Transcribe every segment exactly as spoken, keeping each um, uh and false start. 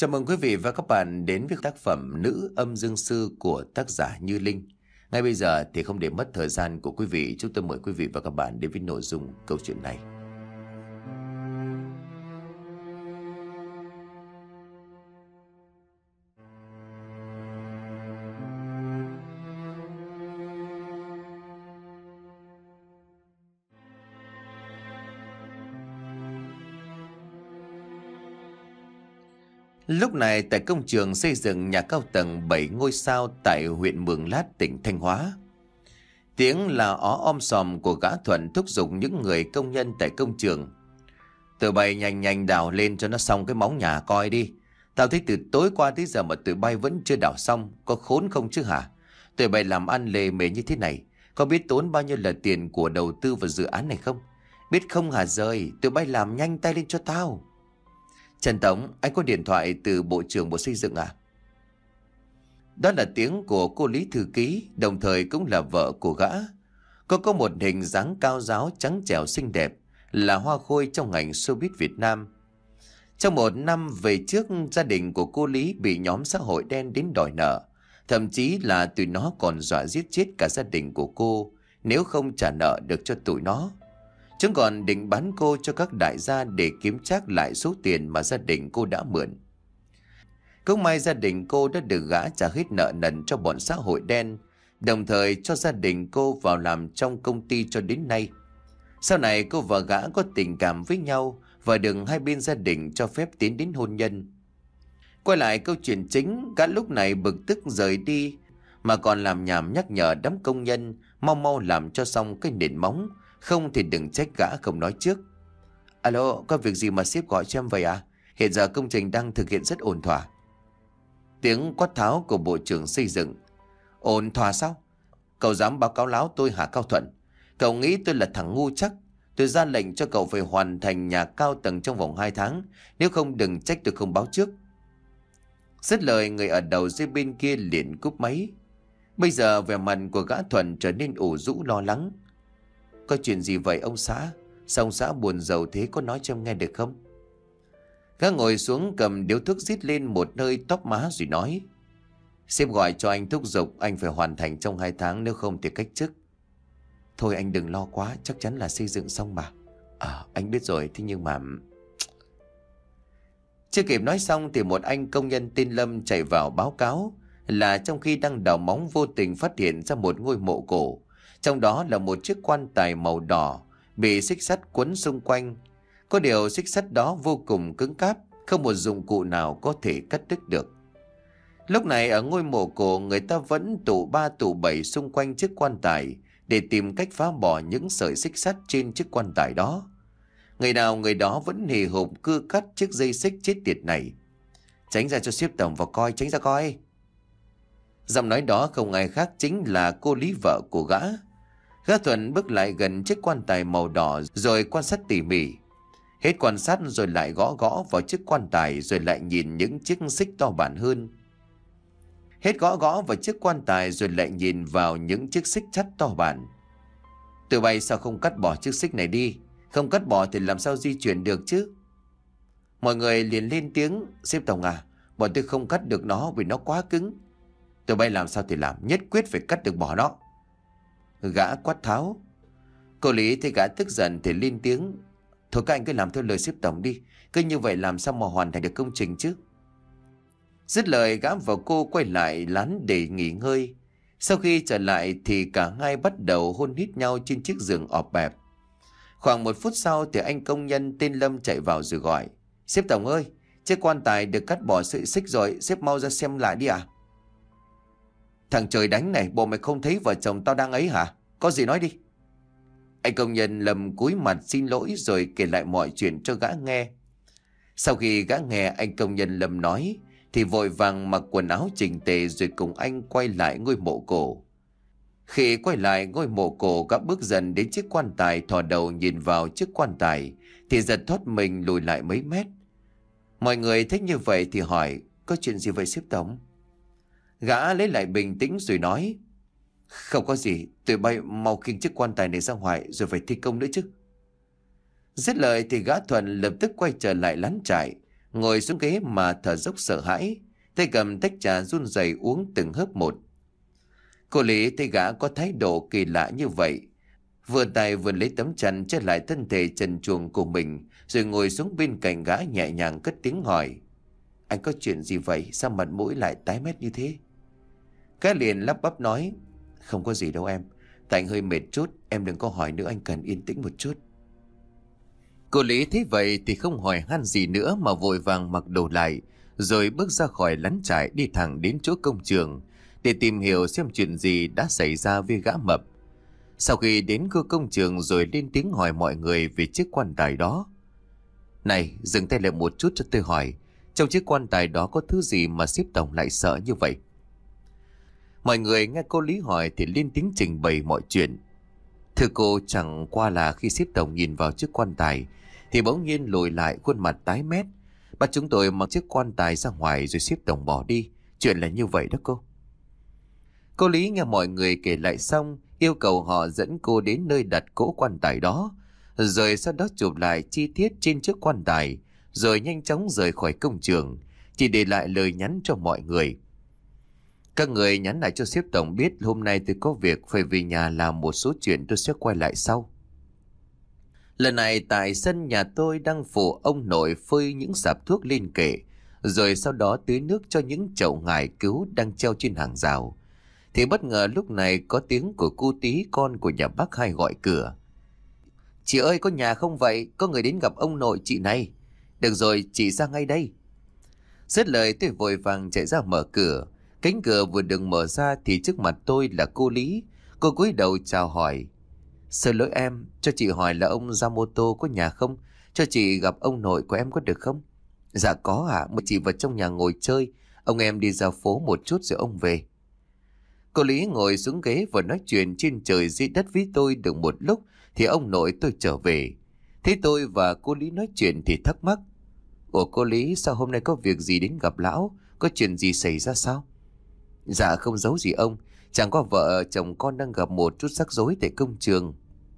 Chào mừng quý vị và các bạn đến với tác phẩm Nữ âm dương sư của tác giả Như Linh. Ngay bây giờ thì không để mất thời gian của quý vị, chúng tôi mời quý vị và các bạn đến với nội dung câu chuyện này. Lúc này tại công trường xây dựng nhà cao tầng bảy ngôi sao tại huyện Mường Lát, tỉnh Thanh Hóa. Tiếng là ó om sòm của gã Thuận thúc giục những người công nhân tại công trường. Tụi bay nhanh nhanh đào lên cho nó xong cái móng nhà coi đi. Tao thấy từ tối qua tới giờ mà tụi bay vẫn chưa đào xong, có khốn không chứ hả? Tụi bay làm ăn lề mề như thế này, có biết tốn bao nhiêu là tiền của đầu tư vào dự án này không? Biết không hả rời, tụi bay làm nhanh tay lên cho tao. Trần Tổng, anh có điện thoại từ Bộ trưởng Bộ Xây dựng à? Đó là tiếng của cô Lý Thư Ký, đồng thời cũng là vợ của gã. Cô có một hình dáng cao ráo trắng trẻo xinh đẹp, là hoa khôi trong ngành showbiz Việt Nam. Trong một năm về trước, gia đình của cô Lý bị nhóm xã hội đen đến đòi nợ. Thậm chí là tụi nó còn dọa giết chết cả gia đình của cô nếu không trả nợ được cho tụi nó. Chúng còn định bán cô cho các đại gia để kiếm trác lại số tiền mà gia đình cô đã mượn. Cũng may gia đình cô đã được gã trả hết nợ nần cho bọn xã hội đen, đồng thời cho gia đình cô vào làm trong công ty cho đến nay. Sau này cô và gã có tình cảm với nhau và được hai bên gia đình cho phép tiến đến hôn nhân. Quay lại câu chuyện chính, gã lúc này bực tức rời đi mà còn làm nhảm nhắc nhở đám công nhân mau mau làm cho xong cái nền móng, không thì đừng trách gã không nói trước. Alo, có việc gì mà sếp gọi cho em vậy à? Hiện giờ công trình đang thực hiện rất ổn thỏa. Tiếng quát tháo của Bộ trưởng Xây dựng. Ổn thỏa sao? Cậu dám báo cáo láo tôi hả Cao Thuận? Cậu nghĩ tôi là thằng ngu chắc? Tôi ra lệnh cho cậu phải hoàn thành nhà cao tầng trong vòng hai tháng. Nếu không đừng trách tôi không báo trước. Dứt lời, người ở đầu dây bên kia liền cúp máy. Bây giờ vẻ mặt của gã Thuận trở nên ủ rũ lo lắng. Có chuyện gì vậy ông xã? Sao ông xã buồn rầu thế, có nói cho em nghe được không? Gã ngồi xuống cầm điếu thuốc rít lên một nơi tóp má rồi nói. Sếp gọi cho anh thúc giục anh phải hoàn thành trong hai tháng, nếu không thì cách chức. Thôi anh đừng lo quá, chắc chắn là xây dựng xong mà. À anh biết rồi, thế nhưng mà... Chưa kịp nói xong thì một anh công nhân tên Lâm chạy vào báo cáo là trong khi đang đào móng vô tình phát hiện ra một ngôi mộ cổ. Trong đó là một chiếc quan tài màu đỏ bị xích sắt quấn xung quanh. Có điều xích sắt đó vô cùng cứng cáp, không một dụng cụ nào có thể cắt đứt được. Lúc này ở ngôi mộ cổ, người ta vẫn tụ ba tụ bảy xung quanh chiếc quan tài để tìm cách phá bỏ những sợi xích sắt trên chiếc quan tài đó. Người nào người đó vẫn hì hục cưa cắt chiếc dây xích chết tiệt này. Tránh ra cho sếp tổng vào coi, tránh ra coi. Giọng nói đó không ai khác chính là cô Lý, vợ của gã. Gã Thuận bước lại gần chiếc quan tài màu đỏ rồi quan sát tỉ mỉ. Hết quan sát rồi lại gõ gõ vào chiếc quan tài, rồi lại nhìn những chiếc xích to bản hơn. Hết gõ gõ vào chiếc quan tài rồi lại nhìn vào những chiếc xích sắt to bản. Tụi bay sao không cắt bỏ chiếc xích này đi? Không cắt bỏ thì làm sao di chuyển được chứ? Mọi người liền lên tiếng. Sếp tổng à, bọn tôi không cắt được nó vì nó quá cứng. Tụi bay làm sao thì làm, nhất quyết phải cắt được bỏ nó. Gã quát tháo. Cô Lý thấy gã tức giận thì lên tiếng. Thôi các anh cứ làm theo lời sếp tổng đi, cứ như vậy làm sao mà hoàn thành được công trình chứ? Dứt lời, gã và cô quay lại lán để nghỉ ngơi. Sau khi trở lại thì cả hai bắt đầu hôn hít nhau trên chiếc giường ọp ẹp. Khoảng một phút sau thì anh công nhân tên Lâm chạy vào rồi gọi. Sếp tổng ơi, chiếc quan tài được cắt bỏ sợi xích rồi, sếp mau ra xem lại đi à? Thằng trời đánh này, bộ mày không thấy vợ chồng tao đang ấy hả? Có gì nói đi. Anh công nhân Lâm cúi mặt xin lỗi rồi kể lại mọi chuyện cho gã nghe. Sau khi gã nghe anh công nhân Lâm nói thì vội vàng mặc quần áo chỉnh tề rồi cùng anh quay lại ngôi mộ cổ. Khi quay lại ngôi mộ cổ, gã bước dần đến chiếc quan tài, thò đầu nhìn vào chiếc quan tài thì giật thoát mình lùi lại mấy mét. Mọi người thấy như vậy thì hỏi, có chuyện gì vậy sếp tổng? Gã lấy lại bình tĩnh rồi nói, không có gì, tụi bay mau khiêng chiếc quan tài này ra ngoài rồi phải thi công nữa chứ. Dứt lời thì gã Thuận lập tức quay trở lại lán trại ngồi xuống ghế mà thở dốc sợ hãi, tay cầm tách trà run rẩy uống từng hớp một. Cô Lý thấy gã có thái độ kỳ lạ như vậy, vừa tay vừa lấy tấm chăn che lại thân thể trần truồng của mình, rồi ngồi xuống bên cạnh gã nhẹ nhàng cất tiếng hỏi: Anh có chuyện gì vậy? Sao mặt mũi lại tái mét như thế? Gã liền lắp bắp nói: Không có gì đâu em, tại anh hơi mệt chút, em đừng có hỏi nữa, anh cần yên tĩnh một chút. Cô Lý thấy vậy thì không hỏi han gì nữa mà vội vàng mặc đồ lại, rồi bước ra khỏi lán trại đi thẳng đến chỗ công trường để tìm hiểu xem chuyện gì đã xảy ra với gã mập. Sau khi đến khu công trường rồi lên tiếng hỏi mọi người về chiếc quan tài đó. Này, dừng tay lại một chút cho tôi hỏi, trong chiếc quan tài đó có thứ gì mà xếp tổng lại sợ như vậy? Mọi người nghe cô Lý hỏi thì lên tiếng trình bày mọi chuyện. Thưa cô, chẳng qua là khi xếp tổng nhìn vào chiếc quan tài thì bỗng nhiên lùi lại, khuôn mặt tái mét, bắt chúng tôi mặc chiếc quan tài ra ngoài rồi xếp tổng bỏ đi. Chuyện là như vậy đó cô. Cô Lý nghe mọi người kể lại xong, yêu cầu họ dẫn cô đến nơi đặt cỗ quan tài đó, rồi sau đó chụp lại chi tiết trên chiếc quan tài, rồi nhanh chóng rời khỏi công trường, chỉ để lại lời nhắn cho mọi người. Các người nhắn lại cho sếp tổng biết hôm nay tôi có việc phải về nhà làm một số chuyện, tôi sẽ quay lại sau. Lần này tại sân nhà tôi đang phụ ông nội phơi những sạp thuốc lên kệ, rồi sau đó tưới nước cho những chậu ngải cứu đang treo trên hàng rào. Thì bất ngờ lúc này có tiếng của cô Tí, con của nhà bác Hai gọi cửa. Chị ơi, có nhà không vậy? Có người đến gặp ông nội chị này. Được rồi, chị ra ngay đây. Dứt lời tôi vội vàng chạy ra mở cửa. Cánh cửa vừa được mở ra thì trước mặt tôi là cô Lý. Cô cúi đầu chào hỏi. Xin lỗi em, cho chị hỏi là ông Yamamoto có nhà không? Cho chị gặp ông nội của em có được không? Dạ có ạ, à, một chị vào trong nhà ngồi chơi. Ông em đi ra phố một chút rồi ông về. Cô Lý ngồi xuống ghế và nói chuyện trên trời dưới đất với tôi được một lúc thì ông nội tôi trở về. Thấy tôi và cô Lý nói chuyện thì thắc mắc. Ủa cô Lý, sao hôm nay có việc gì đến gặp lão? Có chuyện gì xảy ra sao? Dạ không giấu gì ông, chẳng qua vợ chồng con đang gặp một chút rắc rối tại công trường.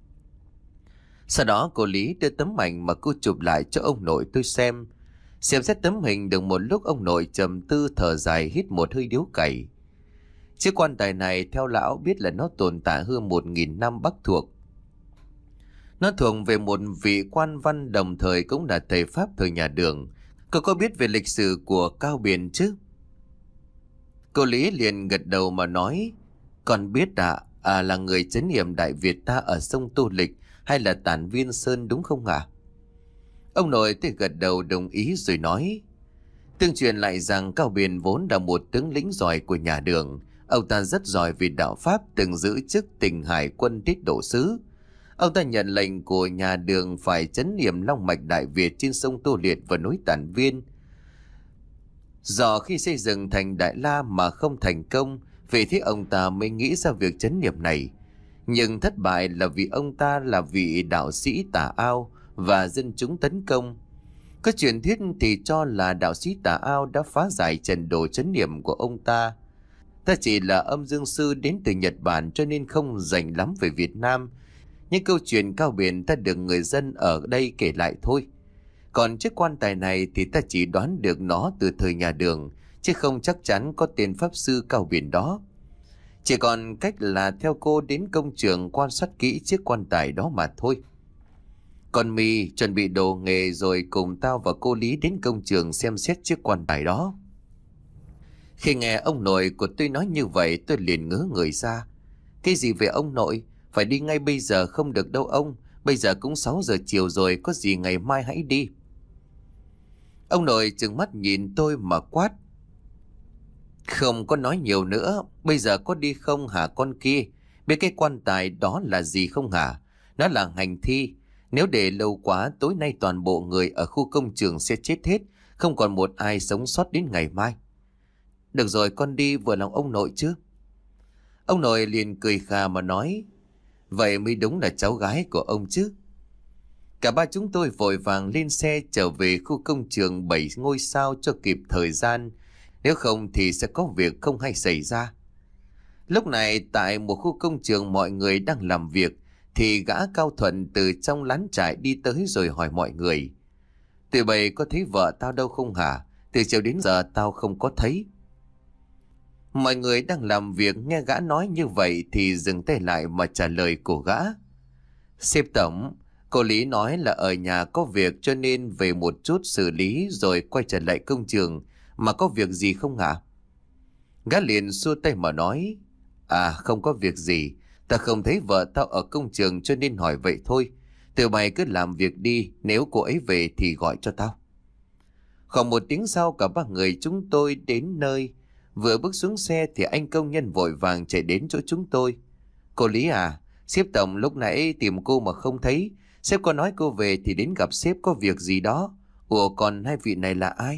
Sau đó cô Lý đưa tấm ảnh mà cô chụp lại cho ông nội tôi xem. Xem xét tấm hình được một lúc, ông nội trầm tư thở dài hít một hơi điếu cày. Chiếc quan tài này theo lão biết là nó tồn tại hơn một nghìn năm Bắc thuộc. Nó thuộc về một vị quan văn đồng thời cũng là thầy Pháp thời nhà Đường. Cậu có biết về lịch sử của Cao Biền chứ? Cô Lý liền gật đầu mà nói. Con biết ạ, à? à, là người trấn yểm Đại Việt ta ở sông Tô Lịch hay là Tản Viên Sơn đúng không ạ? À? Ông nội thì gật đầu đồng ý rồi nói. Tương truyền lại rằng Cao Biền vốn là một tướng lĩnh giỏi của nhà Đường. Ông ta rất giỏi vì đạo Pháp, từng giữ chức Tình Hải quân tiết độ sứ. Ông ta nhận lệnh của nhà Đường phải trấn yểm long mạch Đại Việt trên sông Tô Liệt và núi Tản Viên. Do khi xây dựng thành Đại La mà không thành công, vì thế ông ta mới nghĩ ra việc trấn yểm này. Nhưng thất bại là vì ông ta là vị đạo sĩ tà ao và dân chúng tấn công. Có truyền thuyết thì cho là đạo sĩ tà ao đã phá giải trận đồ trấn yểm của ông ta. Ta chỉ là âm dương sư đến từ Nhật Bản cho nên không rành lắm về Việt Nam. Những câu chuyện Cao Biền ta được người dân ở đây kể lại thôi. Còn chiếc quan tài này thì ta chỉ đoán được nó từ thời nhà Đường, chứ không chắc chắn có tên pháp sư Cao Biền đó. Chỉ còn cách là theo cô đến công trường quan sát kỹ chiếc quan tài đó mà thôi. Còn mì chuẩn bị đồ nghề rồi cùng tao và cô Lý đến công trường xem xét chiếc quan tài đó. Khi nghe ông nội của tôi nói như vậy, tôi liền ngớ người ra. Cái gì về ông nội? Phải đi ngay bây giờ không được đâu ông. Bây giờ cũng sáu giờ chiều rồi, có gì ngày mai hãy đi. Ông nội trừng mắt nhìn tôi mà quát. Không có nói nhiều nữa, bây giờ có đi không hả con kia? Biết cái quan tài đó là gì không hả? Nó là hành thi. Nếu để lâu quá, tối nay toàn bộ người ở khu công trường sẽ chết hết, không còn một ai sống sót đến ngày mai. Được rồi, con đi, vừa lòng ông nội chứ? Ông nội liền cười khà mà nói. Vậy mới đúng là cháu gái của ông chứ. Cả ba chúng tôi vội vàng lên xe trở về khu công trường bảy ngôi sao cho kịp thời gian. Nếu không thì sẽ có việc không hay xảy ra. Lúc này tại một khu công trường mọi người đang làm việc thì gã Cao Thuận từ trong lán trại đi tới rồi hỏi mọi người. Tụi bay có thấy vợ tao đâu không hả? Từ chiều đến giờ tao không có thấy. Mọi người đang làm việc nghe gã nói như vậy thì dừng tay lại mà trả lời của gã. Sếp tổng, cô Lý nói là ở nhà có việc cho nên về một chút xử lý rồi quay trở lại công trường. Mà có việc gì không hả? Gã liền xua tay mà nói. À, không có việc gì. Ta không thấy vợ tao ở công trường cho nên hỏi vậy thôi. Tụi mày cứ làm việc đi, nếu cô ấy về thì gọi cho tao. Khoảng một tiếng sau cả ba người chúng tôi đến nơi. Vừa bước xuống xe thì anh công nhân vội vàng chạy đến chỗ chúng tôi. Cô Lý à, sếp tổng lúc nãy tìm cô mà không thấy. Sếp có nói cô về thì đến gặp sếp có việc gì đó. Ủa còn hai vị này là ai?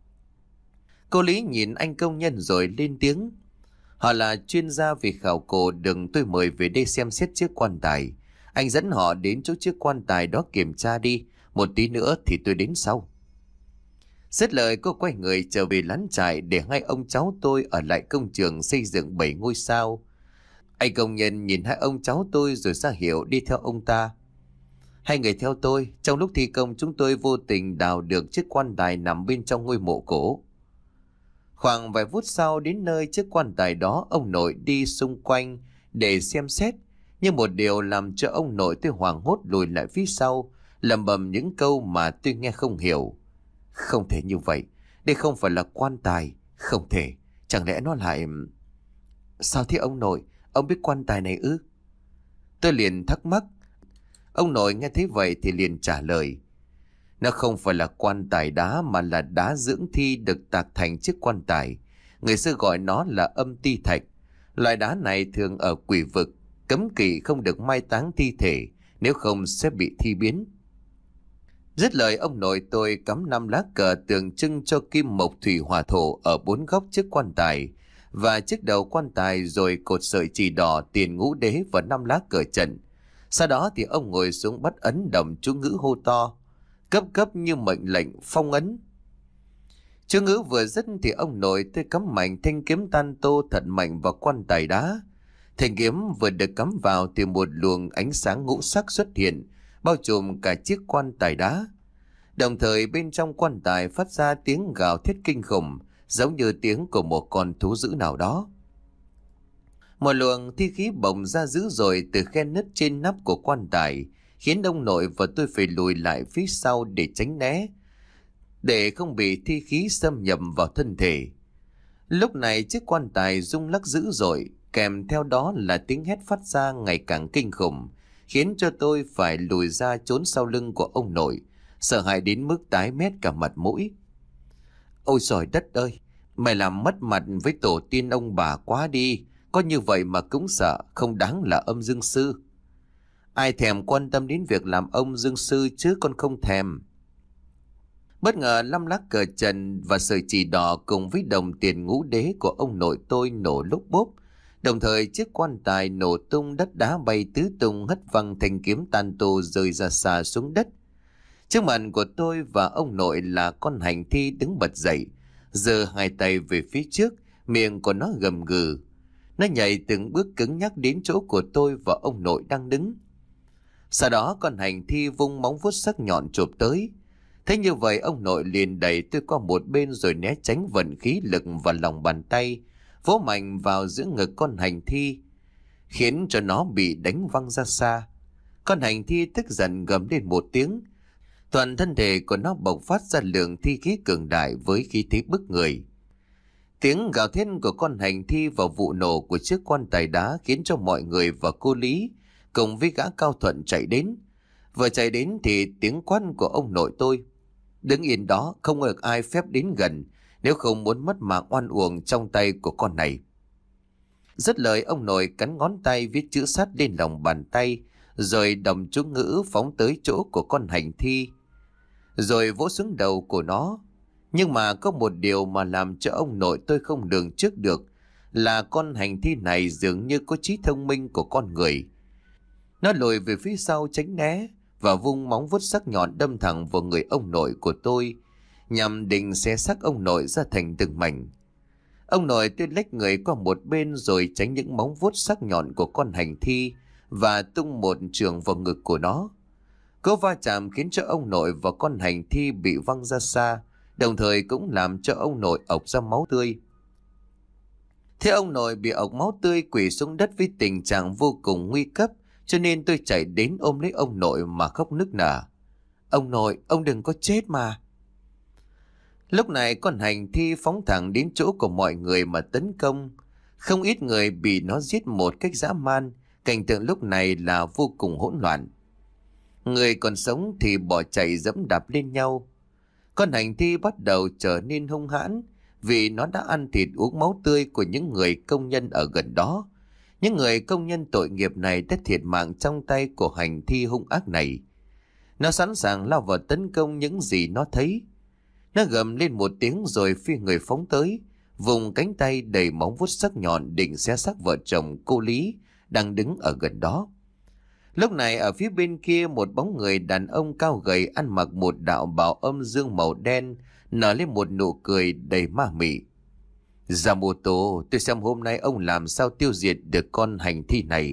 Cô Lý nhìn anh công nhân rồi lên tiếng. Họ là chuyên gia về khảo cổ, đừng tôi mời về đây xem xét chiếc quan tài. Anh dẫn họ đến chỗ chiếc quan tài đó kiểm tra đi. Một tí nữa thì tôi đến sau. Dứt lời cô quay người trở về lán trại để hai ông cháu tôi ở lại công trường xây dựng bảy ngôi sao. Anh công nhân nhìn hai ông cháu tôi rồi ra hiệu đi theo ông ta. Hai người theo tôi, trong lúc thi công chúng tôi vô tình đào được chiếc quan tài nằm bên trong ngôi mộ cổ. Khoảng vài phút sau đến nơi chiếc quan tài đó, ông nội đi xung quanh để xem xét. Nhưng một điều làm cho ông nội tôi hoảng hốt lùi lại phía sau, lẩm bẩm những câu mà tôi nghe không hiểu. Không thể như vậy, đây không phải là quan tài, không thể, chẳng lẽ nó lại... Sao thế ông nội, ông biết quan tài này ư? Tôi liền thắc mắc. Ông nội nghe thấy vậy thì liền trả lời. Nó không phải là quan tài đá mà là đá dưỡng thi được tạc thành chiếc quan tài. Người xưa gọi nó là âm ti thạch. Loại đá này thường ở quỷ vực, cấm kỵ không được mai táng thi thể, nếu không sẽ bị thi biến. Dứt lời ông nội tôi cắm năm lá cờ tượng trưng cho kim mộc thủy hỏa thổ ở bốn góc chiếc quan tài và chiếc đầu quan tài, rồi cột sợi chỉ đỏ, tiền ngũ đế và năm lá cờ trận. Sau đó thì ông ngồi xuống bắt ấn đọc chú ngữ hô to, cấp cấp như mệnh lệnh phong ấn. Chú ngữ vừa dứt thì ông nội tôi cắm mạnh thanh kiếm tan tô thật mạnh vào quan tài đá. Thanh kiếm vừa được cắm vào thì một luồng ánh sáng ngũ sắc xuất hiện, bao trùm cả chiếc quan tài đá. Đồng thời bên trong quan tài phát ra tiếng gào thét kinh khủng, giống như tiếng của một con thú dữ nào đó. Một luồng thi khí bồng ra dữ dội từ khe nứt trên nắp của quan tài, khiến ông nội và tôi phải lùi lại phía sau để tránh né, để không bị thi khí xâm nhập vào thân thể. Lúc này chiếc quan tài rung lắc dữ dội, kèm theo đó là tiếng hét phát ra ngày càng kinh khủng, khiến cho tôi phải lùi ra trốn sau lưng của ông nội, sợ hãi đến mức tái mét cả mặt mũi. Ôi trời đất ơi, mày làm mất mặt với tổ tiên ông bà quá đi, có như vậy mà cũng sợ, không đáng là âm dương sư. Ai thèm quan tâm đến việc làm ông dương sư chứ con không thèm. Bất ngờ năm lá cờ trần và sợi chỉ đỏ cùng với đồng tiền ngũ đế của ông nội tôi nổ lúc bốp. Đồng thời chiếc quan tài nổ tung, đất đá bay tứ tung, hất văng thanh kiếm tàn tô rơi ra xa xuống đất. Trước mặt của tôi và ông nội là con hành thi đứng bật dậy, giơ hai tay về phía trước, miệng của nó gầm gừ. Nó nhảy từng bước cứng nhắc đến chỗ của tôi và ông nội đang đứng. Sau đó con hành thi vung móng vuốt sắc nhọn chộp tới. Thế như vậy ông nội liền đẩy tôi qua một bên rồi né tránh vận khí lực vào lòng bàn tay, vỗ mạnh vào giữa ngực con hành thi, khiến cho nó bị đánh văng ra xa. Con hành thi tức giận gầm lên một tiếng. Toàn thân thể của nó bộc phát ra lượng thi khí cường đại với khí thế bức người. Tiếng gào thét của con hành thi và vụ nổ của chiếc quan tài đá khiến cho mọi người và cô Lý cùng với gã Cao Thuận chạy đến. Vừa chạy đến thì tiếng quát của ông nội tôi: đứng yên đó, không được ai phép đến gần, nếu không muốn mất mạng oan uổng trong tay của con này. Dứt lời ông nội cắn ngón tay viết chữ sắt lên lòng bàn tay, rồi đọc chú ngữ phóng tới chỗ của con hành thi, rồi vỗ xuống đầu của nó. Nhưng mà có một điều mà làm cho ông nội tôi không lường trước được là con hành thi này dường như có trí thông minh của con người. Nó lùi về phía sau tránh né và vung móng vuốt sắc nhọn đâm thẳng vào người ông nội của tôi, nhằm định xé xác ông nội ra thành từng mảnh. Ông nội tôi lách người qua một bên rồi tránh những móng vuốt sắc nhọn của con hành thi và tung một chưởng vào ngực của nó. Cú va chạm khiến cho ông nội và con hành thi bị văng ra xa, đồng thời cũng làm cho ông nội ộc ra máu tươi. Thế ông nội bị ộc máu tươi quỳ xuống đất với tình trạng vô cùng nguy cấp, cho nên tôi chạy đến ôm lấy ông nội mà khóc nức nở. Ông nội, ông đừng có chết mà. Lúc này con hành thi phóng thẳng đến chỗ của mọi người mà tấn công. Không ít người bị nó giết một cách dã man, cảnh tượng lúc này là vô cùng hỗn loạn. Người còn sống thì bỏ chạy dẫm đạp lên nhau. Con hành thi bắt đầu trở nên hung hãn vì nó đã ăn thịt uống máu tươi của những người công nhân ở gần đó. Những người công nhân tội nghiệp này đã thiệt mạng trong tay của hành thi hung ác này. Nó sẵn sàng lao vào tấn công những gì nó thấy. Nó gầm lên một tiếng rồi phi người phóng tới, vùng cánh tay đầy móng vuốt sắc nhọn định xé xác vợ chồng cô Lý đang đứng ở gần đó. Lúc này ở phía bên kia, một bóng người đàn ông cao gầy ăn mặc một đạo bào âm dương màu đen nở lên một nụ cười đầy ma mị. Yamamoto, tôi xem hôm nay ông làm sao tiêu diệt được con hành thi này.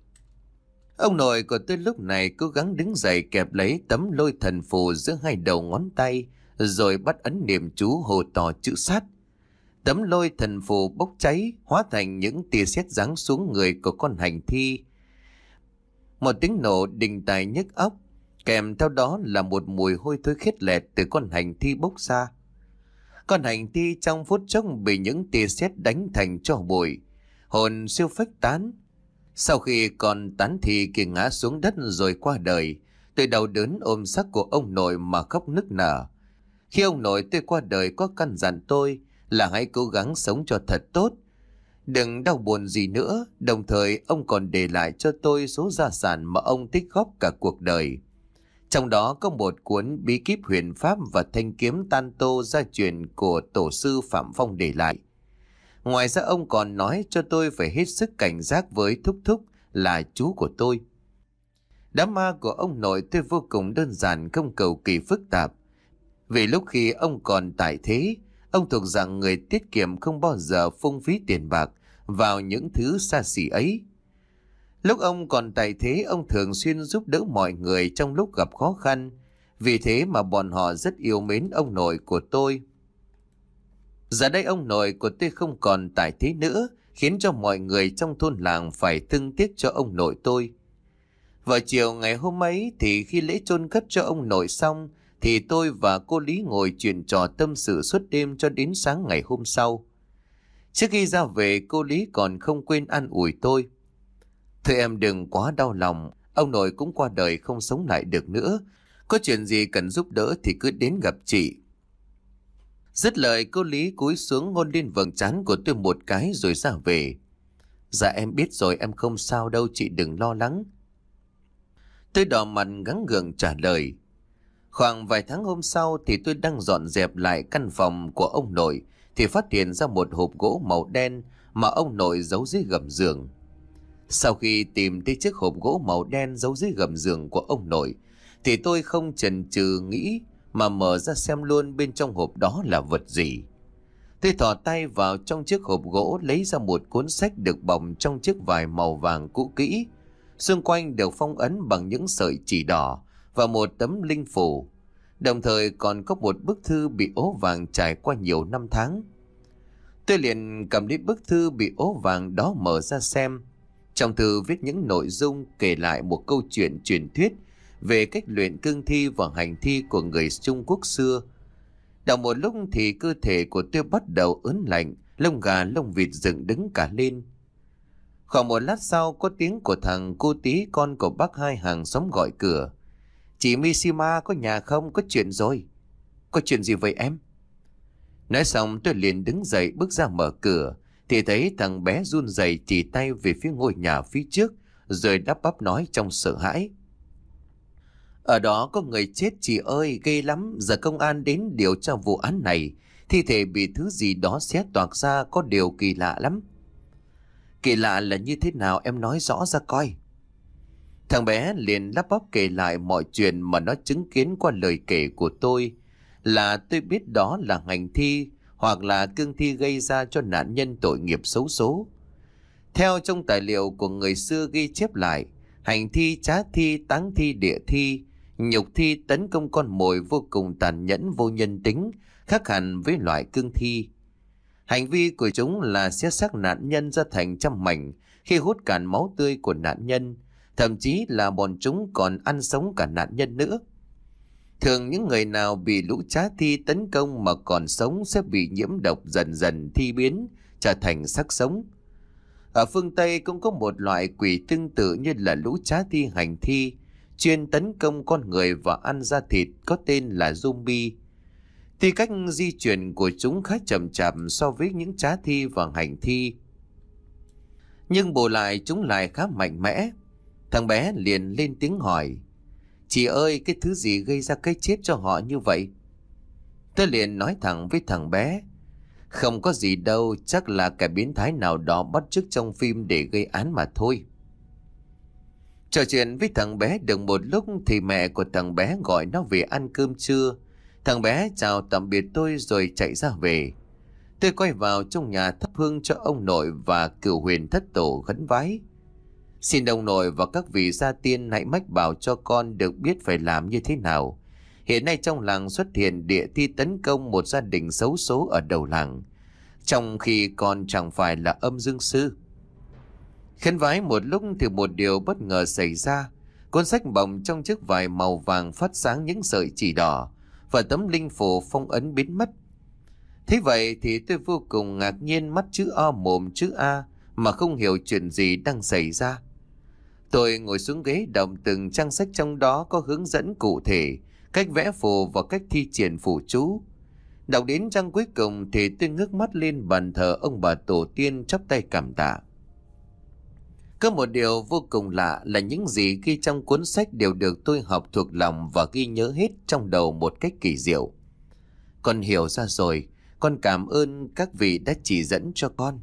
Ông nội của tôi lúc này cố gắng đứng dậy kẹp lấy tấm lôi thần phù giữa hai đầu ngón tay, rồi bắt ấn niệm chú hồ to chữ sát. Tấm lôi thần phù bốc cháy, hóa thành những tia sét giáng xuống người của con hành thi. Một tiếng nổ đình tài nhức óc, kèm theo đó là một mùi hôi thối khét lẹt từ con hành thi bốc ra. Con hành thi trong phút chốc bị những tia sét đánh thành tro bụi, hồn siêu phách tán. Sau khi con tán thi kia ngã xuống đất rồi qua đời, tôi đau đớn ôm xác của ông nội mà khóc nức nở. Khi ông nội tôi qua đời có căn dặn tôi là hãy cố gắng sống cho thật tốt, đừng đau buồn gì nữa. Đồng thời ông còn để lại cho tôi số gia sản mà ông tích góp cả cuộc đời. Trong đó có một cuốn bí kíp huyền pháp và thanh kiếm tan tô gia truyền của tổ sư Phạm Phong để lại. Ngoài ra ông còn nói cho tôi phải hết sức cảnh giác với Thúc Thúc là chú của tôi. Đám ma của ông nội tôi vô cùng đơn giản, không cầu kỳ phức tạp. Vì lúc khi ông còn tại thế, ông thuộc dạng người tiết kiệm, không bao giờ phung phí tiền bạc vào những thứ xa xỉ ấy. Lúc ông còn tại thế, ông thường xuyên giúp đỡ mọi người trong lúc gặp khó khăn. Vì thế mà bọn họ rất yêu mến ông nội của tôi. Giờ đây ông nội của tôi không còn tại thế nữa, khiến cho mọi người trong thôn làng phải thương tiếc cho ông nội tôi. Vào chiều ngày hôm ấy thì khi lễ chôn cất cho ông nội xong, thì tôi và cô Lý ngồi chuyện trò tâm sự suốt đêm cho đến sáng ngày hôm sau. Trước khi ra về, cô Lý còn không quên an ủi tôi. Thôi em đừng quá đau lòng, ông nội cũng qua đời không sống lại được nữa. Có chuyện gì cần giúp đỡ thì cứ đến gặp chị. Dứt lời, cô Lý cúi xuống hôn lên vầng trán của tôi một cái rồi ra về. Dạ em biết rồi, em không sao đâu, chị đừng lo lắng. Tôi đỏ mặt gắng gượng trả lời. Khoảng vài tháng hôm sau thì tôi đang dọn dẹp lại căn phòng của ông nội thì phát hiện ra một hộp gỗ màu đen mà ông nội giấu dưới gầm giường. Sau khi tìm thấy chiếc hộp gỗ màu đen giấu dưới gầm giường của ông nội thì tôi không chần chừ nghĩ mà mở ra xem luôn bên trong hộp đó là vật gì. Tôi thò tay vào trong chiếc hộp gỗ, lấy ra một cuốn sách được bọc trong chiếc vải màu vàng cũ kỹ, xung quanh được phong ấn bằng những sợi chỉ đỏ và một tấm linh phù. Đồng thời còn có một bức thư bị ố vàng trải qua nhiều năm tháng. Tôi liền cầm lấy bức thư bị ố vàng đó mở ra xem. Trong thư viết những nội dung kể lại một câu chuyện truyền thuyết về cách luyện cương thi và hành thi của người Trung Quốc xưa. Đọc một lúc thì cơ thể của tôi bắt đầu ớn lạnh, lông gà lông vịt dựng đứng cả lên. Khoảng một lát sau có tiếng của thằng cô tí, con của bác Hai hàng xóm gọi cửa. Chị Mishima có nhà không? Có chuyện rồi. Có chuyện gì vậy em? Nói xong tôi liền đứng dậy bước ra mở cửa thì thấy thằng bé run rẩy chỉ tay về phía ngôi nhà phía trước rồi đắp bắp nói trong sợ hãi. Ở đó có người chết chị ơi, ghê lắm. Giờ công an đến điều tra vụ án này. Thi thể bị thứ gì đó xé toạc ra, có điều kỳ lạ lắm. Kỳ lạ là như thế nào em nói rõ ra coi. Thằng bé liền lắp bắp kể lại mọi chuyện mà nó chứng kiến qua lời kể của tôi. Là tôi biết đó là hành thi hoặc là cương thi gây ra cho nạn nhân tội nghiệp xấu số. Theo trong tài liệu của người xưa ghi chép lại, hành thi, trá thi, táng thi, địa thi, Nhục thi tấn công con mồi vô cùng tàn nhẫn, vô nhân tính, khác hẳn với loại cương thi. Hành vi của chúng là xé xác nạn nhân ra thành trăm mảnh khi hút cạn máu tươi của nạn nhân, thậm chí là bọn chúng còn ăn sống cả nạn nhân nữa. Thường những người nào bị lũ trá thi tấn công mà còn sống sẽ bị nhiễm độc, dần dần thi biến, trở thành xác sống. Ở phương Tây cũng có một loại quỷ tương tự như là lũ trá thi hành thi, chuyên tấn công con người và ăn da thịt, có tên là zombie. Tuy cách di chuyển của chúng khá chậm chạp so với những trá thi và hành thi, nhưng bù lại chúng lại khá mạnh mẽ. Thằng bé liền lên tiếng hỏi: "Chị ơi, cái thứ gì gây ra cái chết cho họ như vậy?" Tôi liền nói thẳng với thằng bé: "Không có gì đâu, chắc là kẻ biến thái nào đó bắt chước trong phim để gây án mà thôi." Trò chuyện với thằng bé được một lúc thì mẹ của thằng bé gọi nó về ăn cơm trưa. Thằng bé chào tạm biệt tôi rồi chạy ra về. Tôi quay vào trong nhà thắp hương cho ông nội và cửu huyền thất tổ khấn vái: "Xin ông nội và các vị gia tiên hãy mách bảo cho con được biết phải làm như thế nào. Hiện nay trong làng xuất hiện địa thi tấn công một gia đình xấu số ở đầu làng, trong khi con chẳng phải là âm dương sư." Khấn vái một lúc thì một điều bất ngờ xảy ra. Cuốn sách bồng trong chiếc vải màu vàng phát sáng những sợi chỉ đỏ, và tấm linh phù phong ấn biến mất. Thế vậy thì tôi vô cùng ngạc nhiên, mắt chữ O mồm chữ A mà không hiểu chuyện gì đang xảy ra. Tôi ngồi xuống ghế đọc từng trang sách, trong đó có hướng dẫn cụ thể cách vẽ phù và cách thi triển phù chú. Đọc đến trang cuối cùng thì tôi ngước mắt lên bàn thờ ông bà tổ tiên, chắp tay cảm tạ. Có một điều vô cùng lạ là những gì ghi trong cuốn sách đều được tôi học thuộc lòng và ghi nhớ hết trong đầu một cách kỳ diệu. Con hiểu ra rồi, con cảm ơn các vị đã chỉ dẫn cho con.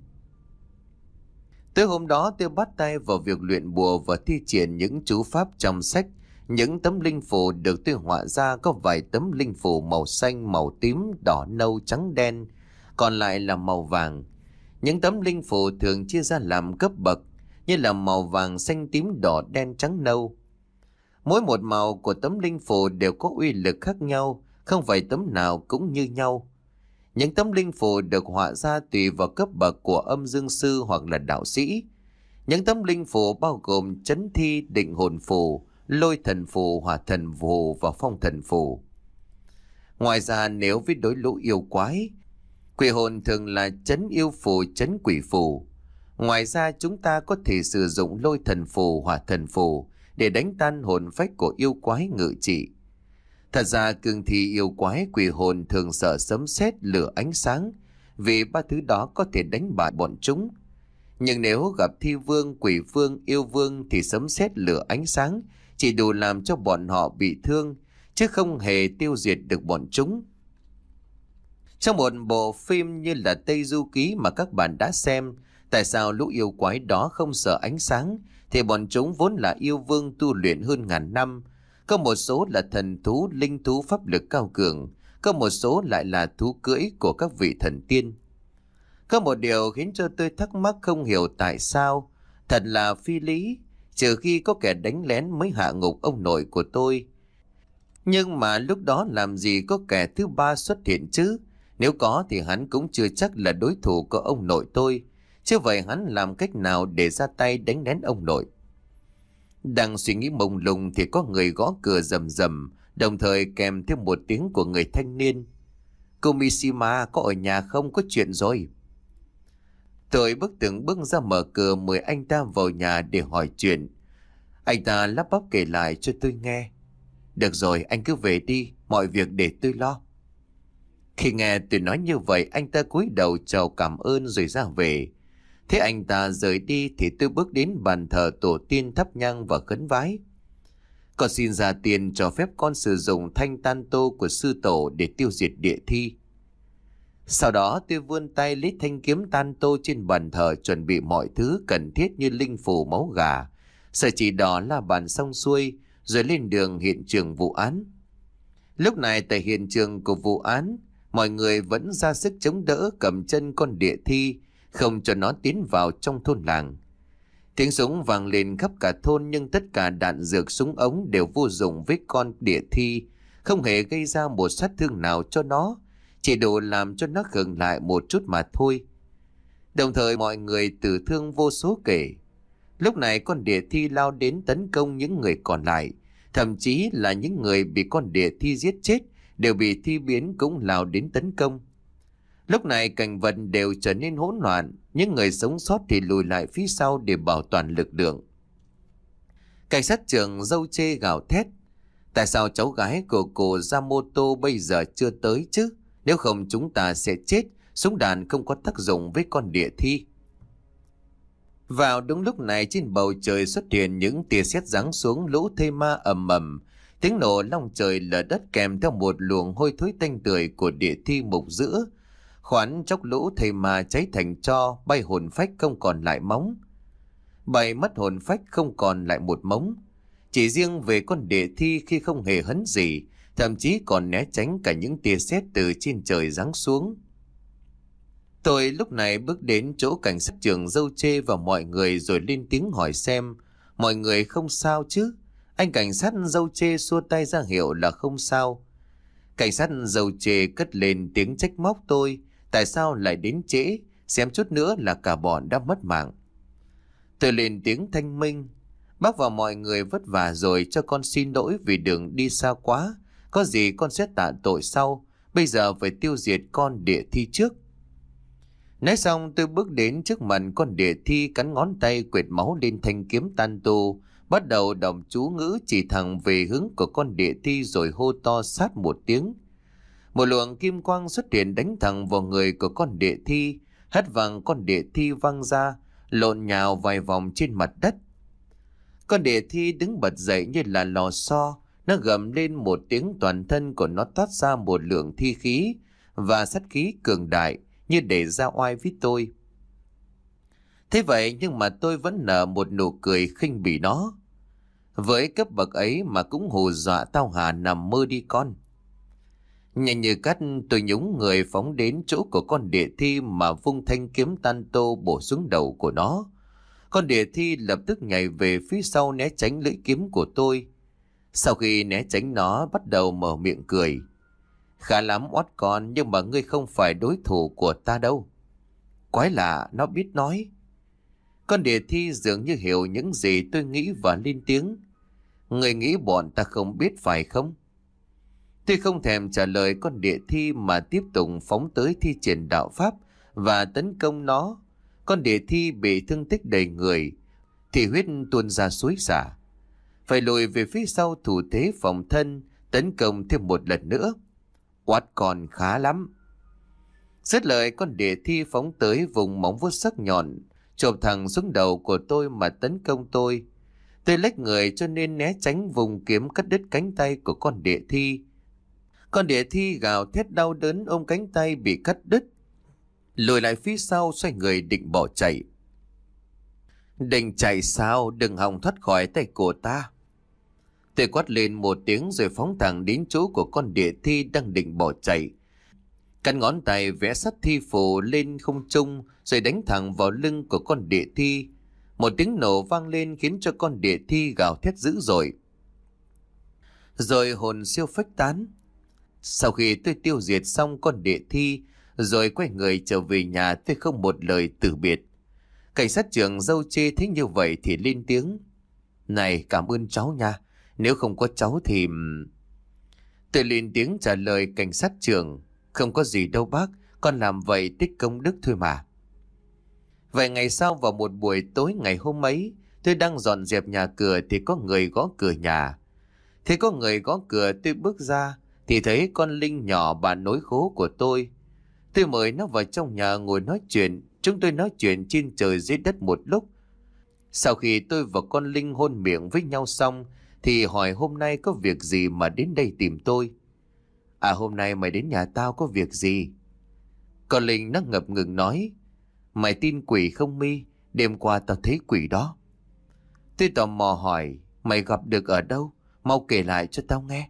Tới hôm đó tôi bắt tay vào việc luyện bùa và thi triển những chú pháp trong sách. Những tấm linh phù được tôi họa ra có vài tấm linh phù màu xanh, màu tím, đỏ, nâu, trắng, đen, còn lại là màu vàng. Những tấm linh phù thường chia ra làm cấp bậc, như là màu vàng, xanh, tím, đỏ, đen, trắng, nâu. Mỗi một màu của tấm linh phù đều có uy lực khác nhau, không phải tấm nào cũng như nhau. Những tấm linh phù được họa ra tùy vào cấp bậc của âm dương sư hoặc là đạo sĩ. Những tấm linh phù bao gồm chấn thi, định hồn phù, lôi thần phù, hỏa thần phù và phong thần phù. Ngoài ra, nếu với đối lũ yêu quái, quỷ hồn thường là chấn yêu phù, chấn quỷ phù. Ngoài ra, chúng ta có thể sử dụng lôi thần phù, hỏa thần phù để đánh tan hồn phách của yêu quái ngự trị. Thật ra cương thi, yêu quái, quỷ hồn thường sợ sấm sét, lửa, ánh sáng, vì ba thứ đó có thể đánh bại bọn chúng. Nhưng nếu gặp thi vương, quỷ vương, yêu vương thì sấm sét, lửa, ánh sáng chỉ đủ làm cho bọn họ bị thương, chứ không hề tiêu diệt được bọn chúng. Trong một bộ phim như là Tây Du Ký mà các bạn đã xem, tại sao lũ yêu quái đó không sợ ánh sáng? Thì bọn chúng vốn là yêu vương tu luyện hơn ngàn năm. Có một số là thần thú, linh thú pháp lực cao cường, có một số lại là thú cưỡi của các vị thần tiên. Có một điều khiến cho tôi thắc mắc không hiểu tại sao, thật là phi lý, trừ khi có kẻ đánh lén mới hạ ngục ông nội của tôi. Nhưng mà lúc đó làm gì có kẻ thứ ba xuất hiện chứ? Nếu có thì hắn cũng chưa chắc là đối thủ của ông nội tôi. Chứ vậy hắn làm cách nào để ra tay đánh lén ông nội? Đang suy nghĩ mông lung thì có người gõ cửa rầm rầm, đồng thời kèm thêm một tiếng của người thanh niên. "Cô Mishima có ở nhà không? Có chuyện rồi." Tôi bước từng bước ra mở cửa mời anh ta vào nhà để hỏi chuyện. Anh ta lắp bắp kể lại cho tôi nghe. "Được rồi, anh cứ về đi, mọi việc để tôi lo." Khi nghe tôi nói như vậy, anh ta cúi đầu chào cảm ơn rồi ra về. Thế anh ta rời đi thì tôi bước đến bàn thờ tổ tiên thắp nhang và khấn vái. "Con xin gia tiền cho phép con sử dụng thanh tan tô của sư tổ để tiêu diệt địa thi." Sau đó tôi vươn tay lấy thanh kiếm tan tô trên bàn thờ, chuẩn bị mọi thứ cần thiết như linh phù, máu gà, sợi chỉ đỏ, la bàn xong xuôi, rồi lên đường hiện trường vụ án. Lúc này tại hiện trường của vụ án, mọi người vẫn ra sức chống đỡ, cầm chân con địa thi, không cho nó tiến vào trong thôn làng. Tiếng súng vang lên khắp cả thôn, nhưng tất cả đạn dược súng ống đều vô dụng với con địa thi, không hề gây ra một sát thương nào cho nó, chỉ đủ làm cho nó khựng lại một chút mà thôi. Đồng thời mọi người tử thương vô số kể. Lúc này con địa thi lao đến tấn công những người còn lại, thậm chí là những người bị con địa thi giết chết đều bị thi biến cũng lao đến tấn công. Lúc này cảnh vật đều trở nên hỗn loạn, những người sống sót thì lùi lại phía sau để bảo toàn lực lượng. Cảnh sát trưởng dâu chê gào thét: tại sao cháu gái của cô Yamamoto bây giờ chưa tới chứ? Nếu không chúng ta sẽ chết, súng đạn không có tác dụng với con địa thi. Vào đúng lúc này trên bầu trời xuất hiện những tia sét giáng xuống lũ thây ma ầm ầm, tiếng nổ long trời lở đất kèm theo một luồng hôi thối tanh tưởi của địa thi mục giữa. Khoán chốc lũ thây ma cháy thành tro, bay hồn phách không còn lại móng. Bay mất hồn phách không còn lại một móng. Chỉ riêng về con địa thi khi không hề hấn gì, thậm chí còn né tránh cả những tia sét từ trên trời giáng xuống. Tôi lúc này bước đến chỗ cảnh sát trưởng dâu chê và mọi người rồi lên tiếng hỏi xem mọi người không sao chứ. Anh cảnh sát dâu chê xua tay ra hiệu là không sao. Cảnh sát dâu chê cất lên tiếng trách móc tôi: tại sao lại đến trễ, xem chút nữa là cả bọn đã mất mạng. Tôi lên tiếng thanh minh: bác và mọi người vất vả rồi, cho con xin lỗi vì đường đi xa quá, có gì con sẽ tạ tội sau, bây giờ phải tiêu diệt con địa thi trước. Nói xong tôi bước đến trước mặt con địa thi, cắn ngón tay quệt máu lên thanh kiếm tan tu, bắt đầu đọc chú ngữ chỉ thẳng về hướng của con địa thi rồi hô to sát một tiếng. Một luồng kim quang xuất hiện đánh thẳng vào người của con địa thi, hất văng con địa thi văng ra, lộn nhào vài vòng trên mặt đất. Con địa thi đứng bật dậy như là lò xo, nó gầm lên một tiếng, toàn thân của nó toát ra một lượng thi khí và sát khí cường đại như để ra oai với tôi. Thế vậy nhưng mà tôi vẫn nở một nụ cười khinh bỉ nó. Với cấp bậc ấy mà cũng hù dọa tao hả, nằm mơ đi con. Nhanh như cắt tôi nhúng người phóng đến chỗ của con địa thi mà vung thanh kiếm tan tô bổ xuống đầu của nó. Con địa thi lập tức nhảy về phía sau né tránh lưỡi kiếm của tôi. Sau khi né tránh nó bắt đầu mở miệng cười: khá lắm oát con, nhưng mà ngươi không phải đối thủ của ta đâu. Quái lạ, nó biết nói. Con địa thi dường như hiểu những gì tôi nghĩ và lên tiếng: ngươi nghĩ bọn ta không biết phải không? Tôi không thèm trả lời con địa thi mà tiếp tục phóng tới thi triển đạo pháp và tấn công nó. Con địa thi bị thương tích đầy người, thì huyết tuôn ra suối xả, phải lùi về phía sau thủ thế phòng thân, tấn công thêm một lần nữa. Oát còn khá lắm. Dứt lời con địa thi phóng tới vùng móng vuốt sắc nhọn, chộp thẳng xuống đầu của tôi mà tấn công tôi. Tôi lách người cho nên né tránh vùng kiếm cắt đứt cánh tay của con địa thi. Con địa thi gào thét đau đớn ôm cánh tay bị cắt đứt, lùi lại phía sau xoay người định bỏ chạy. Định chạy sao, đừng hòng thoát khỏi tay của ta. Tôi quát lên một tiếng rồi phóng thẳng đến chỗ của con địa thi đang định bỏ chạy. Cắn ngón tay vẽ sắt thi phù lên không trung rồi đánh thẳng vào lưng của con địa thi. Một tiếng nổ vang lên khiến cho con địa thi gào thét dữ dội, rồi hồn siêu phách tán. Sau khi tôi tiêu diệt xong con địa thi rồi quay người trở về nhà, tôi không một lời từ biệt. Cảnh sát trưởng dâu chê thấy như vậy thì lên tiếng: này, cảm ơn cháu nha, nếu không có cháu thì... Tôi lên tiếng trả lời cảnh sát trưởng: không có gì đâu bác, con làm vậy tích công đức thôi mà. Vài ngày sau, vào một buổi tối ngày hôm ấy, tôi đang dọn dẹp nhà cửa thì có người gõ cửa nhà. Thế có người gõ cửa, tôi bước ra thì thấy con Linh nhỏ, bà nối khố của tôi. Tôi mời nó vào trong nhà ngồi nói chuyện. Chúng tôi nói chuyện trên trời dưới đất một lúc. Sau khi tôi và con Linh hôn miệng với nhau xong thì hỏi hôm nay có việc gì mà đến đây tìm tôi. À, hôm nay mày đến nhà tao có việc gì? Con Linh nó ngập ngừng nói: mày tin quỷ không Mi? Đêm qua tao thấy quỷ đó. Tôi tò mò hỏi: mày gặp được ở đâu? Mau kể lại cho tao nghe.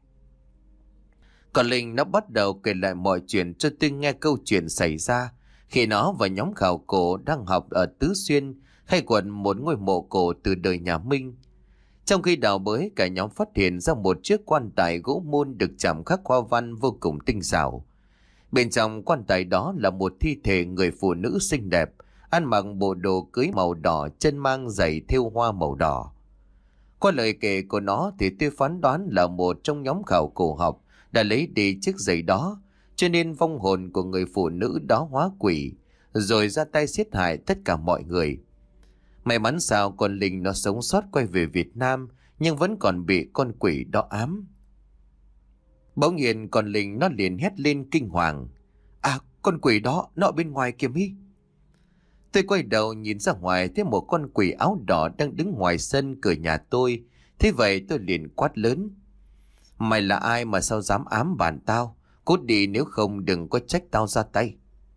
Còn Linh nó bắt đầu kể lại mọi chuyện cho tôi nghe câu chuyện xảy ra khi nó và nhóm khảo cổ đang học ở Tứ Xuyên khai quật một ngôi mộ cổ từ đời nhà Minh. Trong khi đào bới, cả nhóm phát hiện ra một chiếc quan tài gỗ môn được chạm khắc hoa văn vô cùng tinh xảo. Bên trong quan tài đó là một thi thể người phụ nữ xinh đẹp, ăn mặc bộ đồ cưới màu đỏ, chân mang giày thêu hoa màu đỏ. Qua lời kể của nó thì tôi phán đoán là một trong nhóm khảo cổ học đã lấy đi chiếc giày đó, cho nên vong hồn của người phụ nữ đó hóa quỷ, rồi ra tay giết hại tất cả mọi người. May mắn sao con Linh nó sống sót quay về Việt Nam, nhưng vẫn còn bị con quỷ đó ám. Bỗng nhiên con Linh nó liền hét lên kinh hoàng. À, con quỷ đó, nó ở bên ngoài kìa Mi. Tôi quay đầu nhìn ra ngoài thấy một con quỷ áo đỏ đang đứng ngoài sân cửa nhà tôi. Thế vậy tôi liền quát lớn. Mày là ai mà sao dám ám bàn tao? Cút đi, nếu không đừng có trách tao ra tay.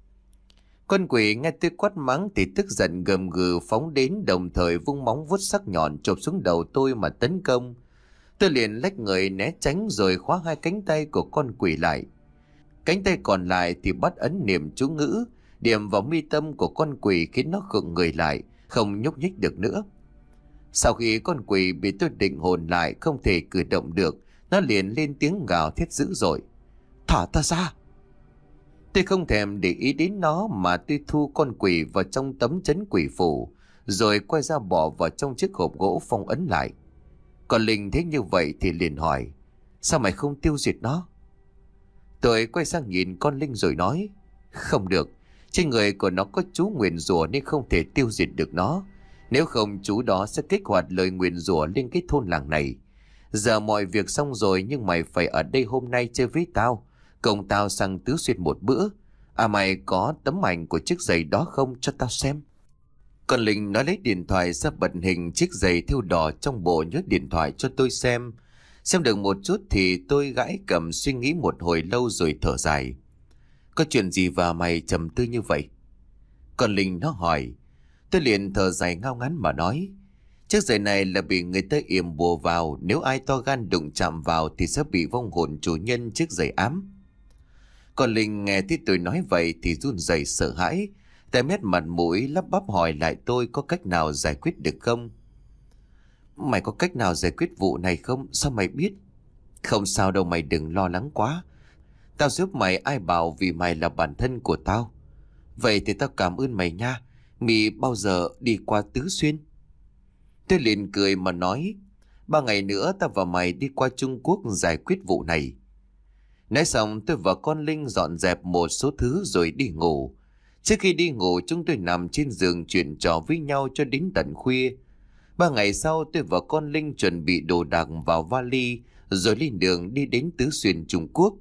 Con quỷ nghe tôi quát mắng thì tức giận gầm gừ phóng đến, đồng thời vung móng vuốt sắc nhọn chộp xuống đầu tôi mà tấn công. Tôi liền lách người né tránh rồi khóa hai cánh tay của con quỷ lại. Cánh tay còn lại thì bắt ấn niệm chú ngữ, điểm vào mi tâm của con quỷ khiến nó khựng người lại, không nhúc nhích được nữa. Sau khi con quỷ bị tôi định hồn lại không thể cử động được, nó liền lên tiếng gào thét dữ dội. Thả ta ra! Tôi không thèm để ý đến nó mà tôi thu con quỷ vào trong tấm chấn quỷ phủ, rồi quay ra bỏ vào trong chiếc hộp gỗ phong ấn lại. Còn Linh thấy như vậy thì liền hỏi, sao mày không tiêu diệt nó? Tôi quay sang nhìn con Linh rồi nói, không được, trên người của nó có chú nguyền rủa nên không thể tiêu diệt được nó. Nếu không chú đó sẽ kích hoạt lời nguyền rủa lên cái thôn làng này. Giờ mọi việc xong rồi nhưng mày phải ở đây hôm nay chơi với tao, cùng tao sang Tứ Xuyên một bữa. À, mày có tấm ảnh của chiếc giày đó không, cho tao xem? Còn Linh nó lấy điện thoại ra bật hình chiếc giày thêu đỏ trong bộ nhớ điện thoại cho tôi xem. Xem được một chút thì tôi gãi cầm suy nghĩ một hồi lâu rồi thở dài. Có chuyện gì và mày trầm tư như vậy? Còn Linh nó hỏi. Tôi liền thở dài ngao ngán mà nói. Chiếc giày này là bị người ta yểm bùa vào, nếu ai to gan đụng chạm vào thì sẽ bị vong hồn chủ nhân chiếc giày ám. Còn Linh nghe thấy tôi nói vậy thì run rẩy sợ hãi, tay mét mặt mũi lắp bắp hỏi lại tôi có cách nào giải quyết được không. Mày có cách nào giải quyết vụ này không? Sao mày biết? Không sao đâu, mày đừng lo lắng quá. Tao giúp mày, ai bảo vì mày là bản thân của tao. Vậy thì tao cảm ơn mày nha. Mày bao giờ đi qua Tứ Xuyên? Tôi liền cười mà nói, ba ngày nữa tao và mày đi qua Trung Quốc giải quyết vụ này. Nói xong tôi và con Linh dọn dẹp một số thứ rồi đi ngủ. Trước khi đi ngủ chúng tôi nằm trên giường chuyện trò với nhau cho đến tận khuya. Ba ngày sau tôi và con Linh chuẩn bị đồ đạc vào vali rồi lên đường đi đến Tứ Xuyên Trung Quốc.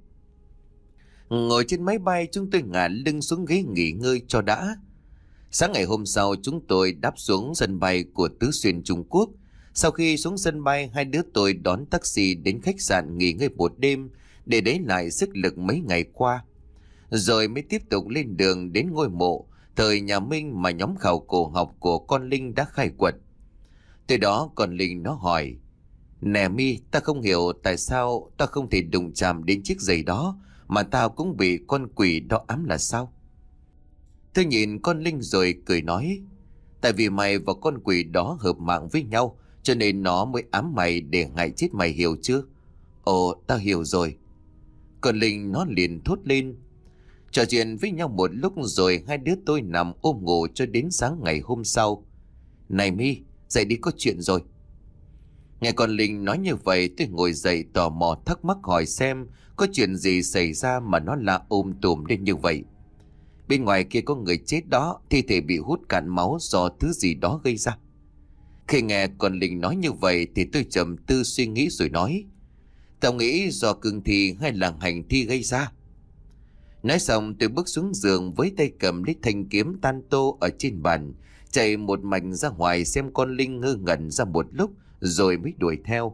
Ngồi trên máy bay chúng tôi ngả lưng xuống ghế nghỉ ngơi cho đã. Sáng ngày hôm sau chúng tôi đáp xuống sân bay của Tứ Xuyên Trung Quốc. Sau khi xuống sân bay, hai đứa tôi đón taxi đến khách sạn nghỉ ngơi một đêm để lấy lại sức lực mấy ngày qua. Rồi mới tiếp tục lên đường đến ngôi mộ thời nhà Minh mà nhóm khảo cổ học của con Linh đã khai quật. Từ đó con Linh nó hỏi, nè Mi, ta không hiểu tại sao ta không thể đụng chạm đến chiếc giày đó mà tao cũng bị con quỷ đó ám là sao? Tôi nhìn con Linh rồi cười nói, tại vì mày và con quỷ đó hợp mạng với nhau cho nên nó mới ám mày để hại chết mày, hiểu chưa? Ồ, tao hiểu rồi. Con Linh nó liền thốt lên. Trò chuyện với nhau một lúc rồi hai đứa tôi nằm ôm ngủ cho đến sáng ngày hôm sau. Này Mi, dậy đi, có chuyện rồi. Nghe con Linh nói như vậy tôi ngồi dậy tò mò thắc mắc hỏi xem có chuyện gì xảy ra mà nó la ôm tùm lên như vậy. Bên ngoài kia có người chết đó, thi thể bị hút cạn máu do thứ gì đó gây ra. Khi nghe con Linh nói như vậy thì tôi trầm tư suy nghĩ rồi nói, tao nghĩ do cương thi hay là hành thi gây ra. Nói xong tôi bước xuống giường với tay cầm lấy thanh kiếm tan tô ở trên bàn, chạy một mạch ra ngoài xem con Linh ngơ ngẩn ra một lúc rồi mới đuổi theo.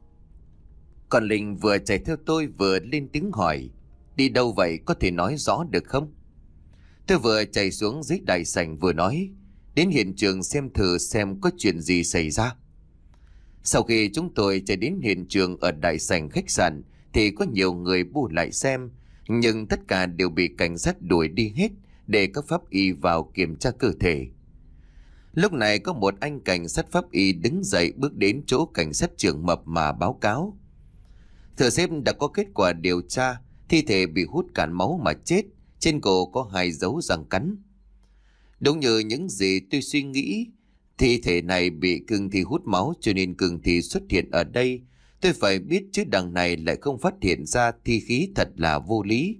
Con Linh vừa chạy theo tôi vừa lên tiếng hỏi, đi đâu vậy, có thể nói rõ được không? Tôi vừa chạy xuống dưới đại sảnh vừa nói, đến hiện trường xem thử xem có chuyện gì xảy ra. Sau khi chúng tôi chạy đến hiện trường ở đại sảnh khách sạn thì có nhiều người bu lại xem, nhưng tất cả đều bị cảnh sát đuổi đi hết để các pháp y vào kiểm tra cơ thể. Lúc này có một anh cảnh sát pháp y đứng dậy bước đến chỗ cảnh sát trưởng Mập mà báo cáo. Thưa sếp, đã có kết quả điều tra, thi thể bị hút cạn máu mà chết, trên cổ có hai dấu răng cắn. Đúng như những gì tôi suy nghĩ, thi thể này bị cương thi hút máu cho nên cương thi xuất hiện ở đây. Tôi phải biết chứ đằng này lại không phát hiện ra thi khí thật là vô lý.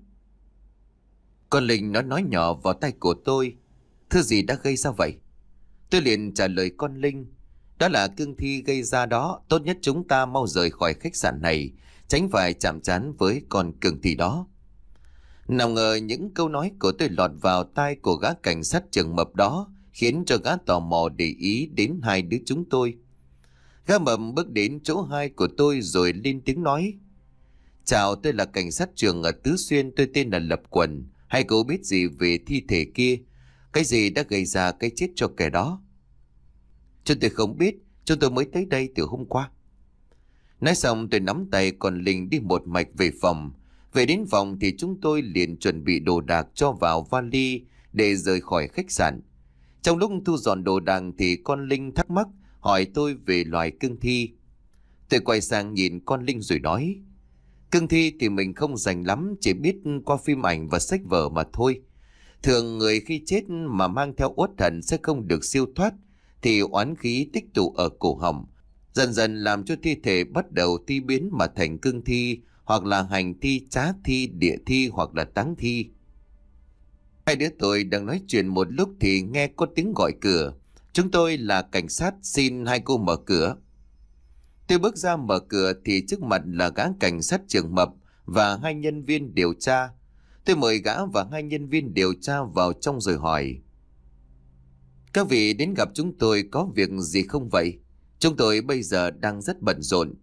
Con Linh nó nói nhỏ vào tay của tôi. Thứ gì đã gây ra vậy? Tôi liền trả lời con Linh. Đó là cương thi gây ra đó. Tốt nhất chúng ta mau rời khỏi khách sạn này, tránh phải chạm trán với con cương thi đó. Nào ngờ những câu nói của tôi lọt vào tai của gã cảnh sát trưởng Mập đó, khiến cho gã tò mò để ý đến hai đứa chúng tôi. Gã Mập bước đến chỗ hai của tôi rồi lên tiếng nói. Chào, tôi là cảnh sát trưởng ở Tứ Xuyên, tôi tên là Lập Quần. Hay cậu biết gì về thi thể kia? Cái gì đã gây ra cái chết cho kẻ đó? Chúng tôi không biết, chúng tôi mới tới đây từ hôm qua. Nói xong tôi nắm tay con Linh đi một mạch về phòng. Về đến phòng thì chúng tôi liền chuẩn bị đồ đạc cho vào vali để rời khỏi khách sạn. Trong lúc thu dọn đồ đạc thì con Linh thắc mắc hỏi tôi về loài cương thi. Tôi quay sang nhìn con Linh rồi nói. Cương thi thì mình không rành lắm, chỉ biết qua phim ảnh và sách vở mà thôi. Thường người khi chết mà mang theo uất hận sẽ không được siêu thoát, thì oán khí tích tụ ở cổ họng, dần dần làm cho thi thể bắt đầu thi biến mà thành cương thi, hoặc là hành thi, trá thi, địa thi hoặc là táng thi. Hai đứa tôi đang nói chuyện một lúc thì nghe có tiếng gọi cửa. Chúng tôi là cảnh sát, xin hai cô mở cửa. Tôi bước ra mở cửa thì trước mặt là gã cảnh sát trưởng Mập và hai nhân viên điều tra. Tôi mời gã và hai nhân viên điều tra vào trong rồi hỏi. Các vị đến gặp chúng tôi có việc gì không vậy? Chúng tôi bây giờ đang rất bận rộn.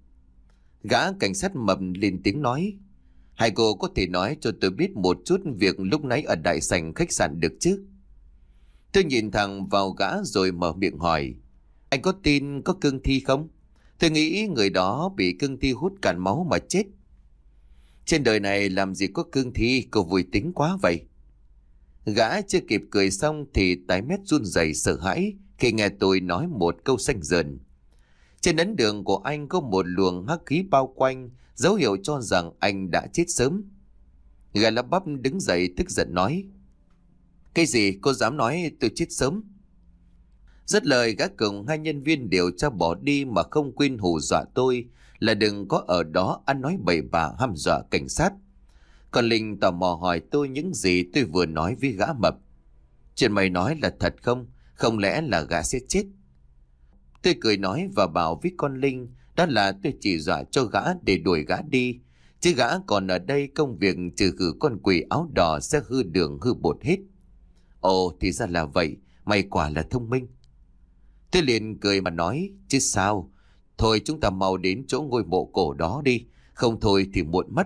Gã cảnh sát Mập lên tiếng nói. Hai cô có thể nói cho tôi biết một chút việc lúc nãy ở đại sảnh khách sạn được chứ? Tôi nhìn thẳng vào gã rồi mở miệng hỏi. Anh có tin có cương thi không? Tôi nghĩ người đó bị cương thi hút cạn máu mà chết. Trên đời này làm gì có cương thi, cô vui tính quá vậy. Gã chưa kịp cười xong thì tái mét run rẩy sợ hãi khi nghe tôi nói một câu xanh dờn. Trên ấn đường của anh có một luồng hắc khí bao quanh, dấu hiệu cho rằng anh đã chết sớm. Gã lắp bắp đứng dậy tức giận nói. Cái gì cô dám nói tôi chết sớm? Dứt lời gã cùng hai nhân viên điều tra bỏ đi mà không quên hù dọa tôi là đừng có ở đó ăn nói bậy bạ hăm dọa cảnh sát. Còn Linh tò mò hỏi tôi những gì tôi vừa nói với gã Mập. Chuyện mày nói là thật không? Không lẽ là gã sẽ chết? Tôi cười nói và bảo với con Linh đó là tôi chỉ dọa cho gã để đuổi gã đi. Chứ gã còn ở đây công việc trừ khử con quỷ áo đỏ sẽ hư đường hư bột hết. Ồ thì ra là vậy, mày quả là thông minh. Tôi liền cười mà nói, chứ sao? Thôi chúng ta mau đến chỗ ngôi mộ cổ đó đi, không thôi thì muộn mất.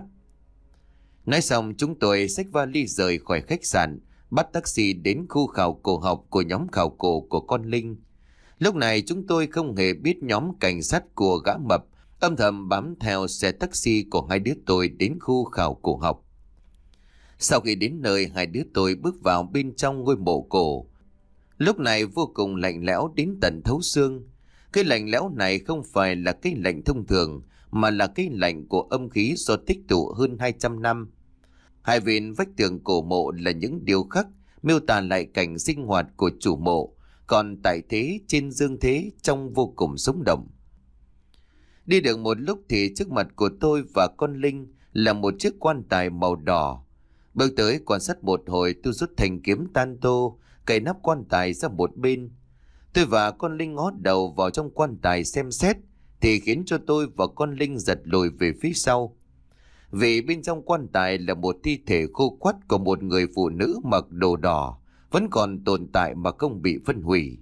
Nói xong chúng tôi xách vali rời khỏi khách sạn, bắt taxi đến khu khảo cổ học của nhóm khảo cổ của con Linh. Lúc này chúng tôi không hề biết nhóm cảnh sát của gã Mập âm thầm bám theo xe taxi của hai đứa tôi đến khu khảo cổ học. Sau khi đến nơi, hai đứa tôi bước vào bên trong ngôi mộ cổ. Lúc này vô cùng lạnh lẽo đến tận thấu xương. Cái lạnh lẽo này không phải là cái lạnh thông thường, mà là cái lạnh của âm khí do tích tụ hơn hai trăm năm. Hai bên vách tường cổ mộ là những điêu khắc miêu tả lại cảnh sinh hoạt của chủ mộ, còn tại thế trên dương thế trông vô cùng sống động. Đi được một lúc thì trước mặt của tôi và con Linh là một chiếc quan tài màu đỏ. Bước tới quan sát một hồi, tôi rút thanh kiếm tan tô, cậy nắp quan tài ra một bên. Tôi và con Linh ngó đầu vào trong quan tài xem xét, thì khiến cho tôi và con Linh giật lùi về phía sau. Vì bên trong quan tài là một thi thể khô quắt của một người phụ nữ mặc đồ đỏ, vẫn còn tồn tại mà không bị phân hủy.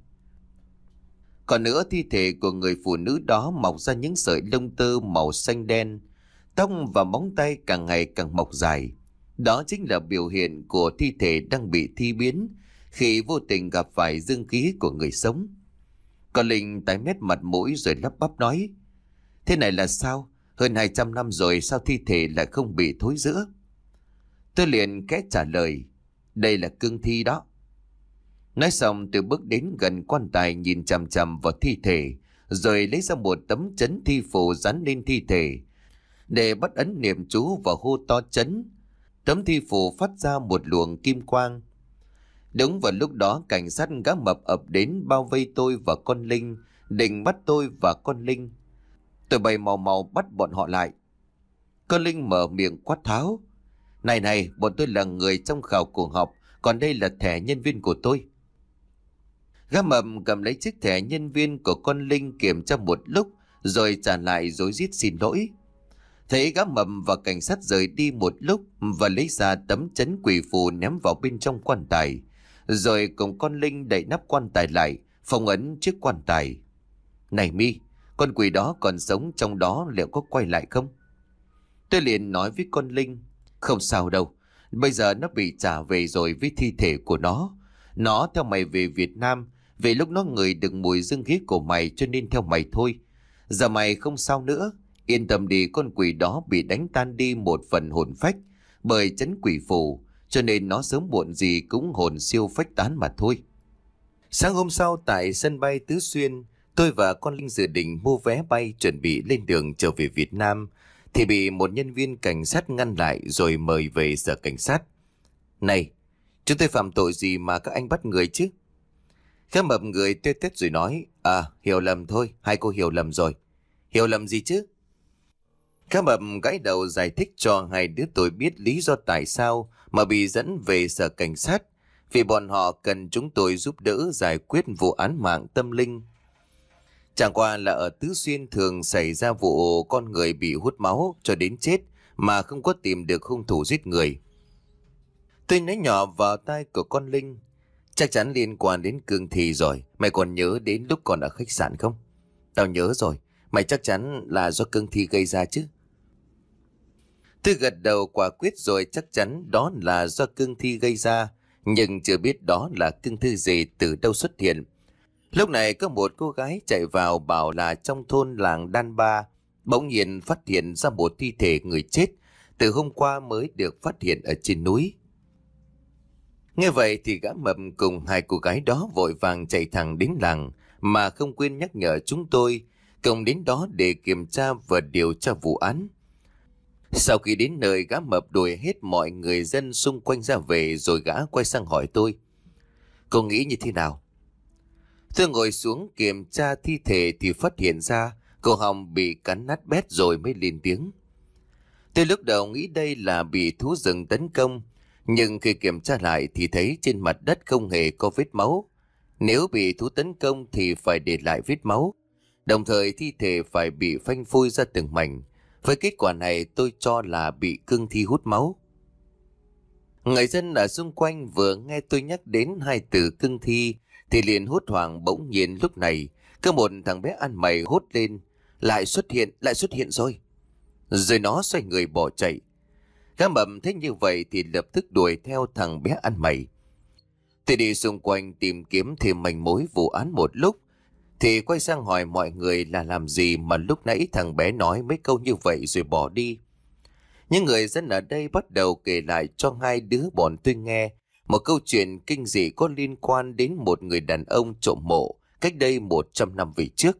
Còn nữa, thi thể của người phụ nữ đó mọc ra những sợi lông tơ màu xanh đen, tóc và móng tay càng ngày càng mọc dài. Đó chính là biểu hiện của thi thể đang bị thi biến khi vô tình gặp phải dương khí của người sống. Còn Linh tái mét mặt mũi rồi lắp bắp nói, thế này là sao? Hơn hai trăm năm rồi sao thi thể lại không bị thối rữa? Tôi liền khẽ trả lời, đây là cương thi đó. Nói xong tôi bước đến gần quan tài nhìn chằm chằm vào thi thể, rồi lấy ra một tấm chấn thi phù dán lên thi thể để bắt ấn niệm chú và hô to chấn. Tấm thi phù phát ra một luồng kim quang. Đúng vào lúc đó cảnh sát gã mập ập đến bao vây tôi và con Linh, định bắt tôi và con Linh. Tôi bày màu màu bắt bọn họ lại. Con Linh mở miệng quát tháo: Này này, bọn tôi là người trong khảo cổ học, còn đây là thẻ nhân viên của tôi. Gã mập cầm lấy chiếc thẻ nhân viên của con Linh kiểm tra một lúc rồi trả lại rối rít xin lỗi. Thấy gã mập và cảnh sát rời đi một lúc và lấy ra tấm chấn quỷ phù ném vào bên trong quan tài, rồi cùng con Linh đậy nắp quan tài lại, phong ấn chiếc quan tài. Này Mi, con quỷ đó còn sống trong đó liệu có quay lại không? Tôi liền nói với con Linh: Không sao đâu, bây giờ nó bị trả về rồi với thi thể của nó. Nó theo mày về Việt Nam, về lúc nó ngửi được mùi dương khí của mày cho nên theo mày thôi. Giờ mày không sao nữa, yên tâm đi, con quỷ đó bị đánh tan đi một phần hồn phách bởi chấn quỷ phù, cho nên nó sớm muộn gì cũng hồn siêu phách tán mà thôi. Sáng hôm sau tại sân bay Tứ Xuyên, tôi và con Linh dự định mua vé bay chuẩn bị lên đường trở về Việt Nam, thì bị một nhân viên cảnh sát ngăn lại rồi mời về sở cảnh sát. Này, chúng tôi phạm tội gì mà các anh bắt người chứ? Khá mập người tê tét rồi nói: À, hiểu lầm thôi, hai cô hiểu lầm rồi. Hiểu lầm gì chứ? Khá mập gãi đầu giải thích cho hai đứa tôi biết lý do tại sao mà bị dẫn về sở cảnh sát, vì bọn họ cần chúng tôi giúp đỡ giải quyết vụ án mạng tâm linh. Chẳng qua là ở Tứ Xuyên thường xảy ra vụ con người bị hút máu cho đến chết mà không có tìm được hung thủ giết người. Tôi nói nhỏ vào tai của con Linh: Chắc chắn liên quan đến cương thi rồi. Mày còn nhớ đến lúc còn ở khách sạn không? Tao nhớ rồi. Mày chắc chắn là do cương thi gây ra chứ? Tôi gật đầu quả quyết rồi, chắc chắn đó là do cương thi gây ra, nhưng chưa biết đó là cương thi gì, từ đâu xuất hiện. Lúc này có một cô gái chạy vào bảo là trong thôn làng Đan Ba bỗng nhiên phát hiện ra một thi thể người chết từ hôm qua mới được phát hiện ở trên núi. Nghe vậy thì gã mập cùng hai cô gái đó vội vàng chạy thẳng đến làng mà không quên nhắc nhở chúng tôi cùng đến đó để kiểm tra và điều tra vụ án. Sau khi đến nơi, gã mập đuổi hết mọi người dân xung quanh ra về rồi gã quay sang hỏi tôi: Cô nghĩ như thế nào? Tôi ngồi xuống kiểm tra thi thể thì phát hiện ra cổ họng bị cắn nát bét rồi mới lên tiếng. Tôi lúc đầu nghĩ đây là bị thú rừng tấn công, nhưng khi kiểm tra lại thì thấy trên mặt đất không hề có vết máu. Nếu bị thú tấn công thì phải để lại vết máu, đồng thời thi thể phải bị phanh phui ra từng mảnh. Với kết quả này tôi cho là bị cương thi hút máu. Người dân ở xung quanh vừa nghe tôi nhắc đến hai từ cương thi thì liền hốt hoảng. Bỗng nhiên lúc này có một thằng bé ăn mày hốt lên: Lại xuất hiện, lại xuất hiện rồi. Rồi nó xoay người bỏ chạy. Gã mập thấy như vậy thì lập tức đuổi theo thằng bé ăn mày. Tôi đi xung quanh tìm kiếm thêm manh mối vụ án một lúc thì quay sang hỏi mọi người là làm gì mà lúc nãy thằng bé nói mấy câu như vậy rồi bỏ đi. Những người dân ở đây bắt đầu kể lại cho hai đứa bọn tôi nghe một câu chuyện kinh dị có liên quan đến một người đàn ông trộm mộ cách đây một trăm năm về trước.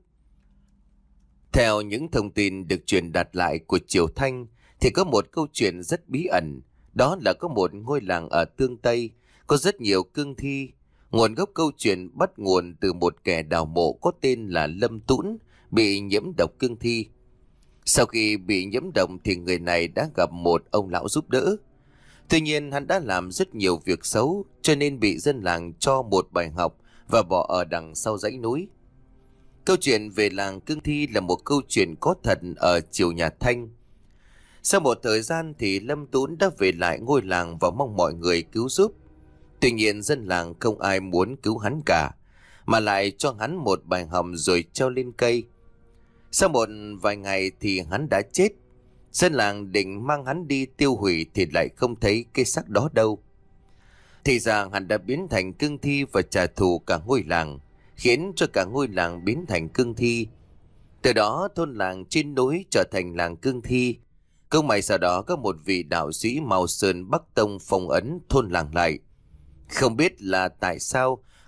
Theo những thông tin được truyền đạt lại của Triều Thanh thì có một câu chuyện rất bí ẩn, đó là có một ngôi làng ở Tương Tây có rất nhiều cương thi. Nguồn gốc câu chuyện bắt nguồn từ một kẻ đào mộ có tên là Lâm Tũn bị nhiễm độc cương thi. Sau khi bị nhiễm độc thì người này đã gặp một ông lão giúp đỡ. Tuy nhiên hắn đã làm rất nhiều việc xấu cho nên bị dân làng cho một bài học và bỏ ở đằng sau dãy núi. Câu chuyện về làng cương thi là một câu chuyện có thật ở triều nhà Thanh. Sau một thời gian thì Lâm Tũn đã về lại ngôi làng và mong mọi người cứu giúp. Tuy nhiên dân làng không ai muốn cứu hắn cả, mà lại cho hắn một bài học rồi treo lên cây. Sau một vài ngày thì hắn đã chết. Dân làng định mang hắn đi tiêu hủy thì lại không thấy cái xác đó đâu. Thì ra hắn đã biến thành cương thi và trả thù cả ngôi làng, khiến cho cả ngôi làng biến thành cương thi. Từ đó thôn làng trên núi trở thành làng cương thi. Không may sau đó có một vị đạo sĩ Mao Sơn Bắc Tông phong ấn thôn làng lại. Không biết là tại sao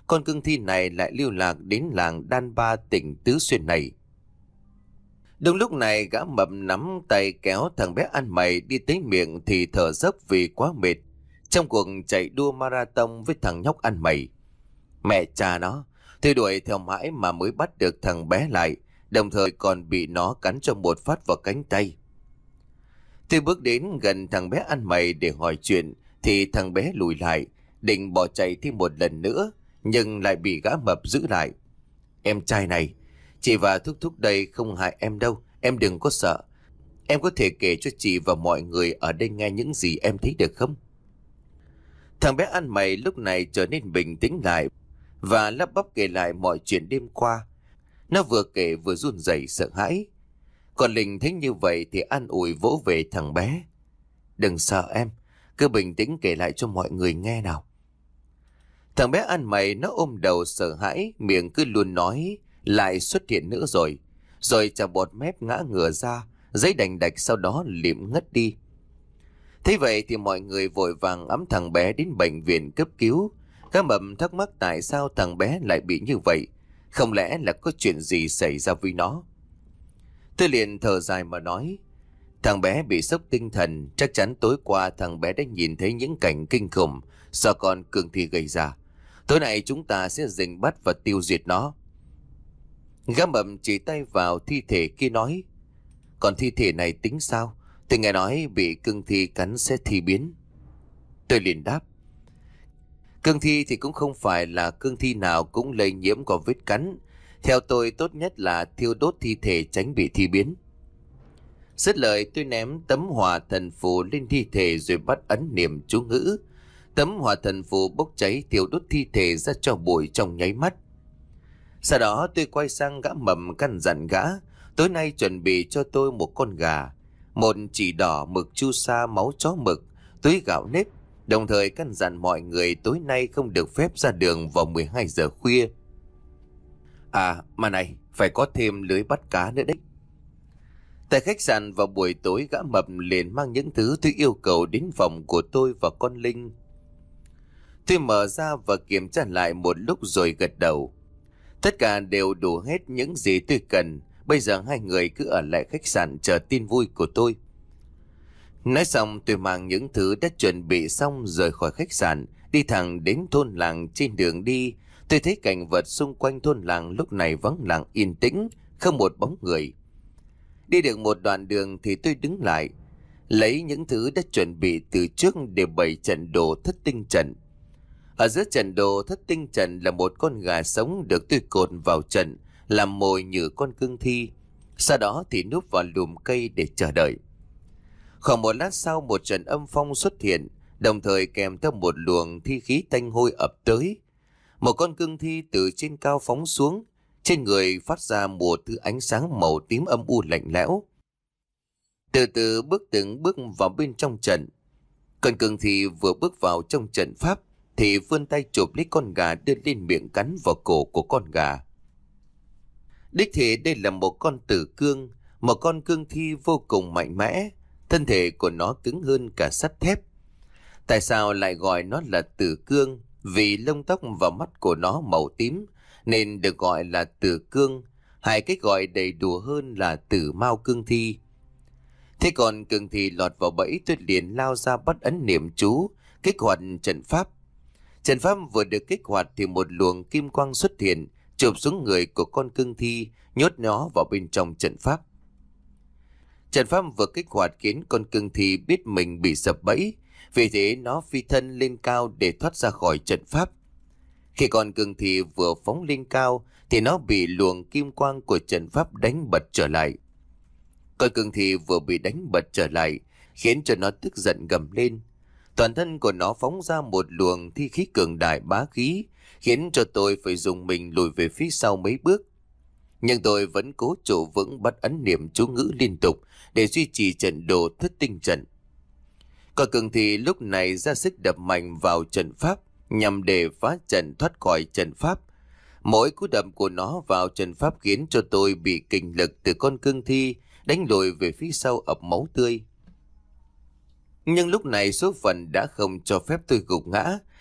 con cương thi này lại lưu lạc đến làng Đan Ba tỉnh Tứ Xuyên này. Đúng lúc này gã mập nắm tay kéo thằng bé ăn mày đi tới miệng thì thở dốc vì quá mệt trong cuộc chạy đua marathon với thằng nhóc ăn mày. Mẹ cha nó, tôi đuổi theo mãi mà mới bắt được thằng bé lại, đồng thời còn bị nó cắn cho một phát vào cánh tay. Tôi bước đến gần thằng bé ăn mày để hỏi chuyện thì thằng bé lùi lại, định bỏ chạy thêm một lần nữa, nhưng lại bị gã mập giữ lại. Em trai này, chị và thúc thúc đây không hại em đâu, em đừng có sợ. Em có thể kể cho chị và mọi người ở đây nghe những gì em thấy được không? Thằng bé ăn mày lúc này trở nên bình tĩnh lại và lắp bắp kể lại mọi chuyện đêm qua. Nó vừa kể vừa run rẩy sợ hãi. Còn Linh thấy như vậy thì an ủi vỗ về thằng bé. Đừng sợ em, cứ bình tĩnh kể lại cho mọi người nghe nào. Thằng bé ăn mày nó ôm đầu sợ hãi, miệng cứ luôn nói lại xuất hiện nữa rồi. Rồi chà bọt mép ngã ngửa ra, giấy đành đạch sau đó liệm ngất đi. Thế vậy thì mọi người vội vàng ẵm thằng bé đến bệnh viện cấp cứu. Các mập thắc mắc tại sao thằng bé lại bị như vậy. Không lẽ là có chuyện gì xảy ra với nó? Tôi liền thở dài mà nói, thằng bé bị sốc tinh thần, chắc chắn tối qua thằng bé đã nhìn thấy những cảnh kinh khủng do con cương thi gây ra. Tối nay chúng ta sẽ rình bắt và tiêu diệt nó. Gã mập chỉ tay vào thi thể kia nói, còn thi thể này tính sao? Tôi nghe nói bị cương thi cắn sẽ thi biến. Tôi liền đáp, cương thi thì cũng không phải là cương thi nào cũng lây nhiễm qua vết cắn. Theo tôi tốt nhất là thiêu đốt thi thể tránh bị thi biến. Dứt lời tôi ném tấm hỏa thần phù lên thi thể rồi bắt ấn niệm chú ngữ. Tấm hỏa thần phù bốc cháy thiêu đốt thi thể ra cho bụi trong nháy mắt. Sau đó tôi quay sang gã mầm căn dặn gã tối nay chuẩn bị cho tôi một con gà, một chỉ đỏ mực chu sa máu chó mực, túi gạo nếp. Đồng thời căn dặn mọi người tối nay không được phép ra đường vào mười hai giờ khuya. À mà này, phải có thêm lưới bắt cá nữa đấy. Tại khách sạn vào buổi tối gã mập liền mang những thứ tôi yêu cầu đến phòng của tôi và con Linh. Tôi mở ra và kiểm tra lại một lúc rồi gật đầu. Tất cả đều đủ hết những gì tôi cần. Bây giờ hai người cứ ở lại khách sạn chờ tin vui của tôi. Nói xong tôi mang những thứ đã chuẩn bị xong rời khỏi khách sạn, đi thẳng đến thôn làng. Trên đường đi, tôi thấy cảnh vật xung quanh thôn làng lúc này vắng lặng yên tĩnh, không một bóng người. Đi được một đoạn đường thì tôi đứng lại, lấy những thứ đã chuẩn bị từ trước để bày trận đồ thất tinh trận. Ở giữa trận đồ thất tinh trận là một con gà sống được tôi cột vào trận, làm mồi nhử con cương thi. Sau đó thì núp vào lùm cây để chờ đợi. Khoảng một lát sau một trận âm phong xuất hiện, đồng thời kèm theo một luồng thi khí tanh hôi ập tới. Một con cương thi từ trên cao phóng xuống, trên người phát ra một thứ ánh sáng màu tím âm u lạnh lẽo. Từ từ bước từng bước vào bên trong trận. Con cương thi vừa bước vào trong trận pháp thì vươn tay chụp lấy con gà đưa lên miệng cắn vào cổ của con gà. Đích thị đây là một con tử cương, một con cương thi vô cùng mạnh mẽ. Thân thể của nó cứng hơn cả sắt thép. Tại sao lại gọi nó là tử cương? Vì lông tóc và mắt của nó màu tím nên được gọi là tử cương. Hai cách gọi đầy đủ hơn là tử mao cương thi. Thế còn cương thi lọt vào bẫy, tôi liền lao ra bắt ấn niệm chú, kích hoạt trận pháp. Trận pháp vừa được kích hoạt thì một luồng kim quang xuất hiện, chụp xuống người của con cương thi, nhốt nó vào bên trong trận pháp. Trận pháp vừa kích hoạt khiến con cương thi biết mình bị sập bẫy, vì thế nó phi thân lên cao để thoát ra khỏi trận pháp. Khi con cương thi vừa phóng lên cao thì nó bị luồng kim quang của trận pháp đánh bật trở lại. Con cương thi vừa bị đánh bật trở lại khiến cho nó tức giận gầm lên. Toàn thân của nó phóng ra một luồng thi khí cường đại bá khí, khiến cho tôi phải dùng mình lùi về phía sau mấy bước. Nhưng tôi vẫn cố trụ vững bắt ấn niệm chú ngữ liên tục để duy trì trận đồ thất tinh trận. Con cương thi lúc này ra sức đập mạnh vào trận pháp nhằm để phá trận thoát khỏi trận pháp. Mỗi cú đập của nó vào trận pháp khiến cho tôi bị kình lực từ con cương thi đánh lùi về phía sau ập máu tươi. Nhưng lúc này số phận đã không cho phép tôi gục ngã,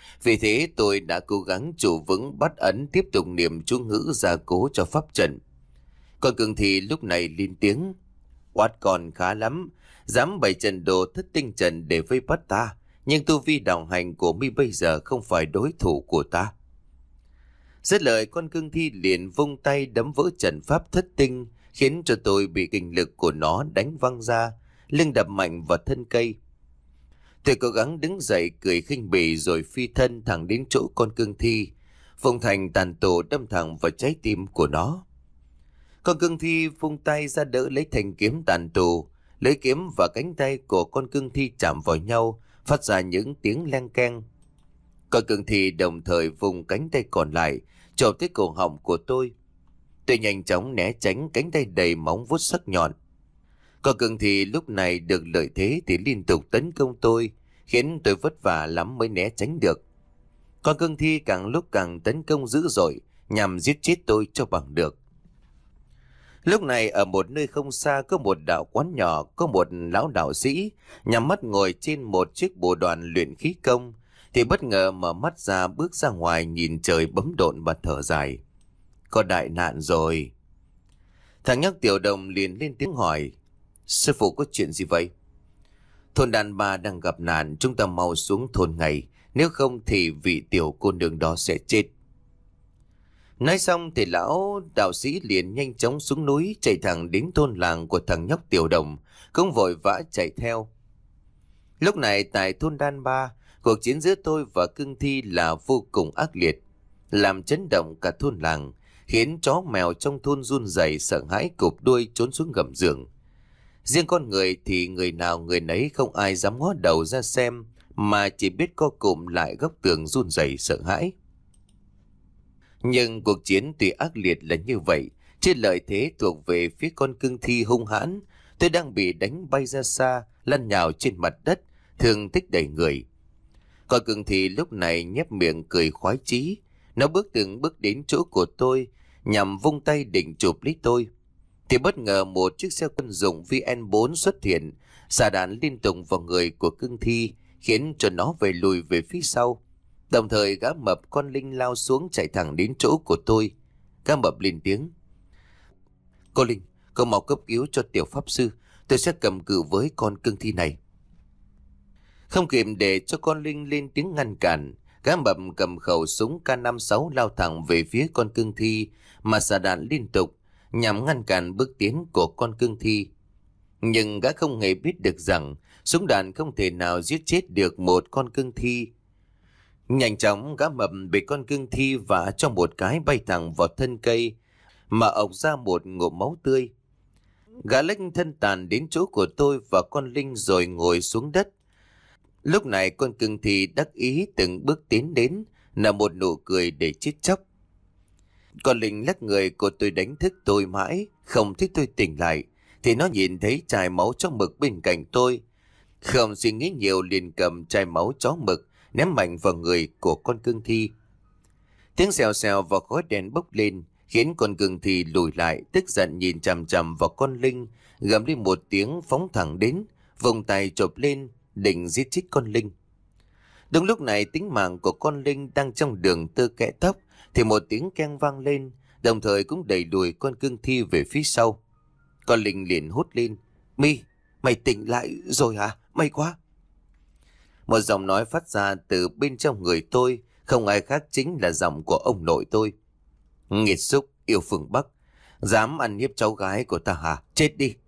Vì thế tôi đã cố gắng trụ vững bắt ấn, tiếp tục niệm chú ngữ gia cố cho pháp trận. Con cương thi lúc này lên tiếng: Oát còn khá lắm, dám bày trận đồ thất tinh trận để vây bắt ta, nhưng tu vi đạo hành của mi bây giờ không phải đối thủ của ta. Dứt lời, con cương thi liền vung tay đấm vỡ trận pháp thất tinh, khiến cho tôi bị kình lực của nó đánh văng ra, lưng đập mạnh vào thân cây. Tôi cố gắng đứng dậy cười khinh bỉ rồi phi thân thẳng đến chỗ con cương thi, vùng thành tàn tổ đâm thẳng vào trái tim của nó. Con cương thi vung tay ra đỡ lấy thanh kiếm tàn tù, lưỡi kiếm và cánh tay của con cương thi chạm vào nhau, phát ra những tiếng leng keng. Con cương thi đồng thời vùng cánh tay còn lại chộp tới cổ họng của tôi. Tôi nhanh chóng né tránh cánh tay đầy móng vuốt sắc nhọn. Con cương thi lúc này được lợi thế thì liên tục tấn công tôi, khiến tôi vất vả lắm mới né tránh được. Con cương thi càng lúc càng tấn công dữ dội, nhằm giết chết tôi cho bằng được. Lúc này ở một nơi không xa có một đạo quán nhỏ, có một lão đạo sĩ nhắm mắt ngồi trên một chiếc bồ đoàn luyện khí công, thì bất ngờ mở mắt ra, bước ra ngoài nhìn trời bấm độn và thở dài. Có đại nạn rồi. Thằng nhóc Tiểu Đồng liền lên tiếng hỏi: Sư phụ có chuyện gì vậy? Thôn đàn bà đang gặp nạn, chúng ta mau xuống thôn ngay, nếu không thì vị tiểu cô nương đó sẽ chết. Nói xong thì lão đạo sĩ liền nhanh chóng xuống núi, chạy thẳng đến thôn làng của thằng nhóc Tiểu Đồng, cũng vội vã chạy theo. Lúc này tại thôn Đan Ba, cuộc chiến giữa tôi và cương thi là vô cùng ác liệt, làm chấn động cả thôn làng, khiến chó mèo trong thôn run rẩy sợ hãi cụp đuôi trốn xuống gầm giường. Riêng con người thì người nào người nấy không ai dám ngó đầu ra xem, mà chỉ biết co cụm lại góc tường run rẩy sợ hãi. Nhưng cuộc chiến tuy ác liệt là như vậy, trên lợi thế thuộc về phía con cương thi hung hãn. Tôi đang bị đánh bay ra xa, lăn nhào trên mặt đất, thương tích đầy người. Con cương thi lúc này nhếch miệng cười khoái chí. Nó bước từng bước đến chỗ của tôi, nhằm vung tay định chụp lấy tôi. Thì bất ngờ một chiếc xe quân dụng V N bốn xuất hiện, xả đạn liên tục vào người của cương thi, khiến cho nó về lùi về phía sau. Đồng thời gã mập con Linh lao xuống chạy thẳng đến chỗ của tôi. Gã mập lên tiếng: Cô Linh, cô mau cấp cứu cho tiểu pháp sư, tôi sẽ cầm cự với con cương thi này. Không kịp để cho con Linh lên tiếng ngăn cản, gã mập cầm khẩu súng K năm mươi sáu lao thẳng về phía con cương thi mà xả đạn liên tục, nhằm ngăn cản bước tiến của con cương thi. Nhưng gã không hề biết được rằng súng đạn không thể nào giết chết được một con cương thi. Nhanh chóng gã mập bị con cương thi vả trong một cái bay thẳng vào thân cây, mà ộc ra một ngụm máu tươi. Gã lách thân tàn đến chỗ của tôi và con Linh rồi ngồi xuống đất. Lúc này con cương thi đắc ý từng bước tiến đến, nở một nụ cười để chết chóc. Con Linh lắc người của tôi đánh thức tôi mãi, không thích tôi tỉnh lại, thì nó nhìn thấy chai máu chó mực bên cạnh tôi. Không suy nghĩ nhiều liền cầm chai máu chó mực, ném mạnh vào người của con cương thi. Tiếng xèo xèo và khói đèn bốc lên, khiến con cương thi lùi lại, tức giận nhìn chằm chằm vào con Linh, gầm lên một tiếng phóng thẳng đến, vùng tay chộp lên, định giết chết con Linh. Đúng lúc này tính mạng của con Linh đang trong đường tơ kẽ tóc, thì một tiếng keng vang lên, đồng thời cũng đẩy đuổi con cương thi về phía sau. Con Linh liền hốt lên: Mi, mày tỉnh lại rồi hả? May quá. Một giọng nói phát ra từ bên trong người tôi, không ai khác chính là giọng của ông nội tôi. Nghiệt xúc, yêu phương Bắc, dám ăn hiếp cháu gái của ta hả? Chết đi.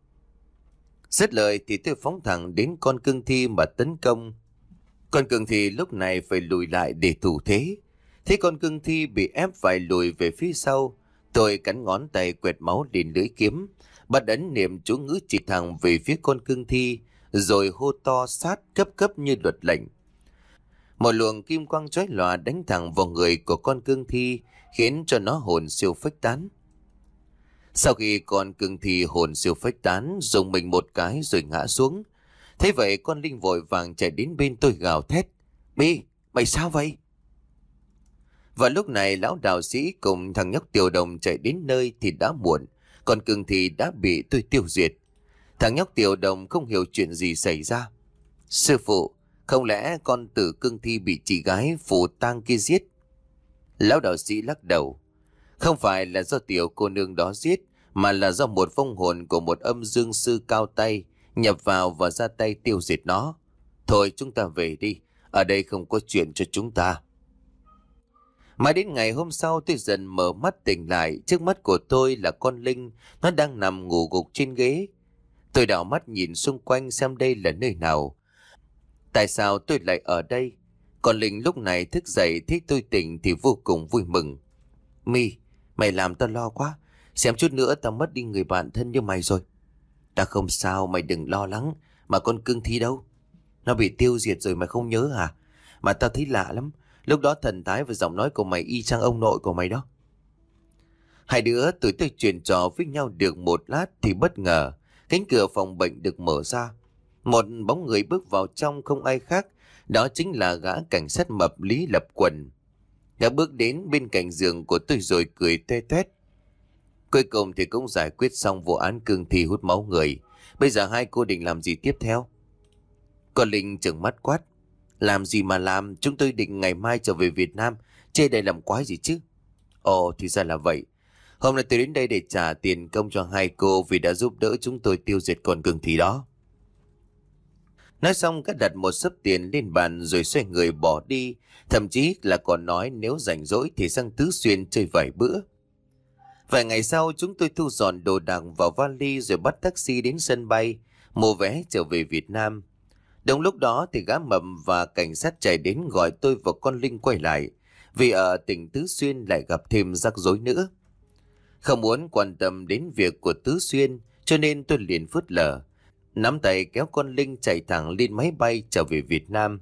Dứt lời thì tôi phóng thẳng đến con cương thi mà tấn công. Con cương thi lúc này phải lùi lại để thủ thế. Thế con cương thi bị ép phải lùi về phía sau. Tôi cắn ngón tay quẹt máu lên lưỡi kiếm, bắt ấn niệm chú ngữ chỉ thẳng về phía con cương thi, rồi hô to sát cấp cấp như luật lệnh. Một luồng kim quang chói lòa đánh thẳng vào người của con cương thi, khiến cho nó hồn siêu phách tán. Sau khi con cương thi hồn siêu phách tán, dùng mình một cái rồi ngã xuống. Thế vậy con Linh vội vàng chạy đến bên tôi gào thét: Mi, mày sao vậy? Và lúc này lão đạo sĩ cùng thằng nhóc Tiểu Đồng chạy đến nơi thì đã muộn, con cương thi đã bị tôi tiêu diệt. Thằng nhóc Tiểu Đồng không hiểu chuyện gì xảy ra. Sư phụ, Không lẽ con tử cương thi bị chị gái phù tang kia giết? Lão đạo sĩ lắc đầu. Không phải là do tiểu cô nương đó giết, mà là do một vong hồn của một âm dương sư cao tay nhập vào và ra tay tiêu diệt nó. Thôi chúng ta về đi, ở đây không có chuyện cho chúng ta. Mãi đến ngày hôm sau tôi dần mở mắt tỉnh lại. Trước mắt của tôi là con Linh, nó đang nằm ngủ gục trên ghế. Tôi đảo mắt nhìn xung quanh xem đây là nơi nào. Tại sao tôi lại ở đây? Con Linh lúc này thức dậy thấy tôi tỉnh thì vô cùng vui mừng. My, mày làm tao lo quá. Xem chút nữa tao mất đi người bạn thân như mày rồi. Ta không sao, mày đừng lo lắng. Mà con cương thi đâu? Nó bị tiêu diệt rồi mày không nhớ hả? Mà tao thấy lạ lắm. Lúc đó thần thái và giọng nói của mày y chang ông nội của mày đó. Hai đứa tụi tôi chuyện trò với nhau được một lát thì bất ngờ cánh cửa phòng bệnh được mở ra. Một bóng người bước vào trong, không ai khác, đó chính là gã cảnh sát mập Lý Lập Quần. Gã bước đến bên cạnh giường của tôi rồi cười toe toét. Cuối cùng thì cũng giải quyết xong vụ án cương thi hút máu người. Bây giờ hai cô định làm gì tiếp theo? Con Linh trừng mắt quát. Làm gì mà làm, chúng tôi định ngày mai trở về Việt Nam. Chê đây làm quái gì chứ? Ồ, thì ra là vậy. Hôm nay tôi đến đây để trả tiền công cho hai cô vì đã giúp đỡ chúng tôi tiêu diệt con cương thi đó. Nói xong gã đặt một xấp tiền lên bàn rồi xoay người bỏ đi. Thậm chí là còn nói nếu rảnh rỗi thì sang Tứ Xuyên chơi vài bữa. Vài ngày sau chúng tôi thu dọn đồ đạc vào vali rồi bắt taxi đến sân bay, mua vé trở về Việt Nam. Đúng lúc đó thì gã mập và cảnh sát chạy đến gọi tôi và con Linh quay lại, vì ở tỉnh Tứ Xuyên lại gặp thêm rắc rối nữa. Không muốn quan tâm đến việc của Tứ Xuyên cho nên tôi liền phớt lờ, nắm tay kéo con Linh chạy thẳng lên máy bay trở về Việt Nam.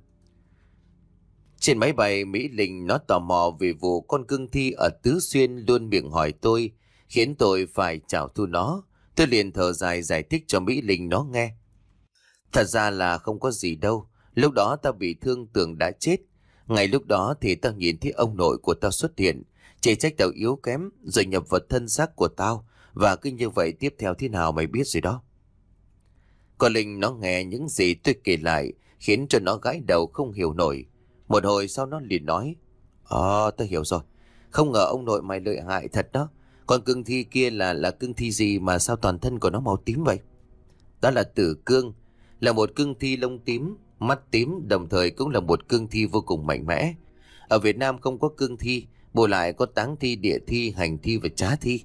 Trên máy bay, Mỹ Linh nó tò mò về vụ con cương thi ở Tứ Xuyên luôn miệng hỏi tôi, khiến tôi phải chào thu nó. Tôi liền thở dài giải thích cho Mỹ Linh nó nghe. Thật ra là không có gì đâu. Lúc đó tao bị thương tưởng đã chết. Ngay lúc đó thì tao nhìn thấy ông nội của tao xuất hiện, chỉ trách tao yếu kém rồi nhập vào thân xác của tao. Và cứ như vậy tiếp theo thế nào mày biết rồi đó. Con Linh nó nghe những gì tôi kể lại khiến cho nó gãi đầu không hiểu nổi. Một hồi sau nó liền nói. Ờ, tao hiểu rồi. Không ngờ ông nội mày lợi hại thật đó. Con cương thi kia là là cương thi gì mà sao toàn thân của nó màu tím vậy? Đó là tử cương, là một cương thi lông tím, mắt tím, đồng thời cũng là một cương thi vô cùng mạnh mẽ. Ở Việt Nam không có cương thi, bù lại có táng thi, địa thi, hành thi và trá thi.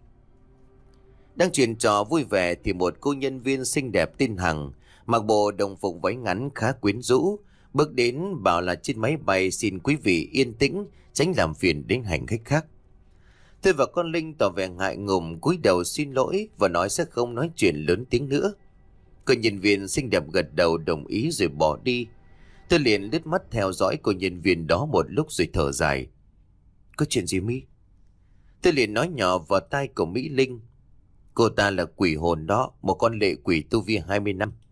Đang chuyện trò vui vẻ thì một cô nhân viên xinh đẹp tên Hằng, mặc bộ đồng phục váy ngắn khá quyến rũ, bước đến bảo là trên máy bay xin quý vị yên tĩnh, tránh làm phiền đến hành khách khác. Tôi và con Linh tỏ vẻ ngại ngùng cúi đầu xin lỗi và nói sẽ không nói chuyện lớn tiếng nữa. Cô nhân viên xinh đẹp gật đầu đồng ý rồi bỏ đi. Tôi liền lướt mắt theo dõi cô nhân viên đó một lúc rồi thở dài. Có chuyện gì Mỹ? Tôi liền nói nhỏ vào tai của Mỹ Linh. Cô ta là quỷ hồn đó, một con lệ quỷ tu vi hai mươi năm.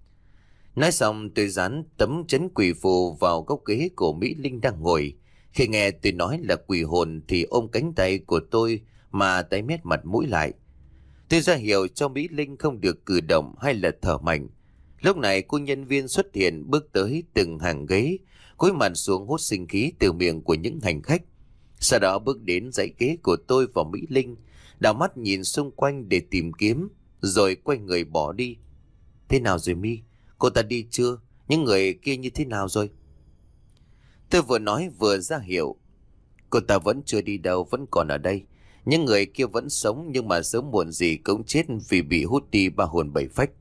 Nói xong tôi dán tấm chấn quỷ phù vào góc ghế của Mỹ Linh đang ngồi. Khi nghe tôi nói là quỷ hồn thì ôm cánh tay của tôi mà tái mét mặt mũi lại. Tôi ra hiệu cho Mỹ Linh không được cử động hay là thở mạnh. Lúc này cô nhân viên xuất hiện bước tới từng hàng ghế, cúi mặt xuống hút sinh khí từ miệng của những hành khách. Sau đó bước đến dãy ghế của tôi và Mỹ Linh, đảo mắt nhìn xung quanh để tìm kiếm, rồi quay người bỏ đi. Thế nào rồi My? Cô ta đi chưa? Những người kia như thế nào rồi? Tôi vừa nói vừa ra hiệu. Cô ta vẫn chưa đi đâu, vẫn còn ở đây. Những người kia vẫn sống nhưng mà sớm muộn gì cũng chết vì bị hút đi ba hồn bảy phách.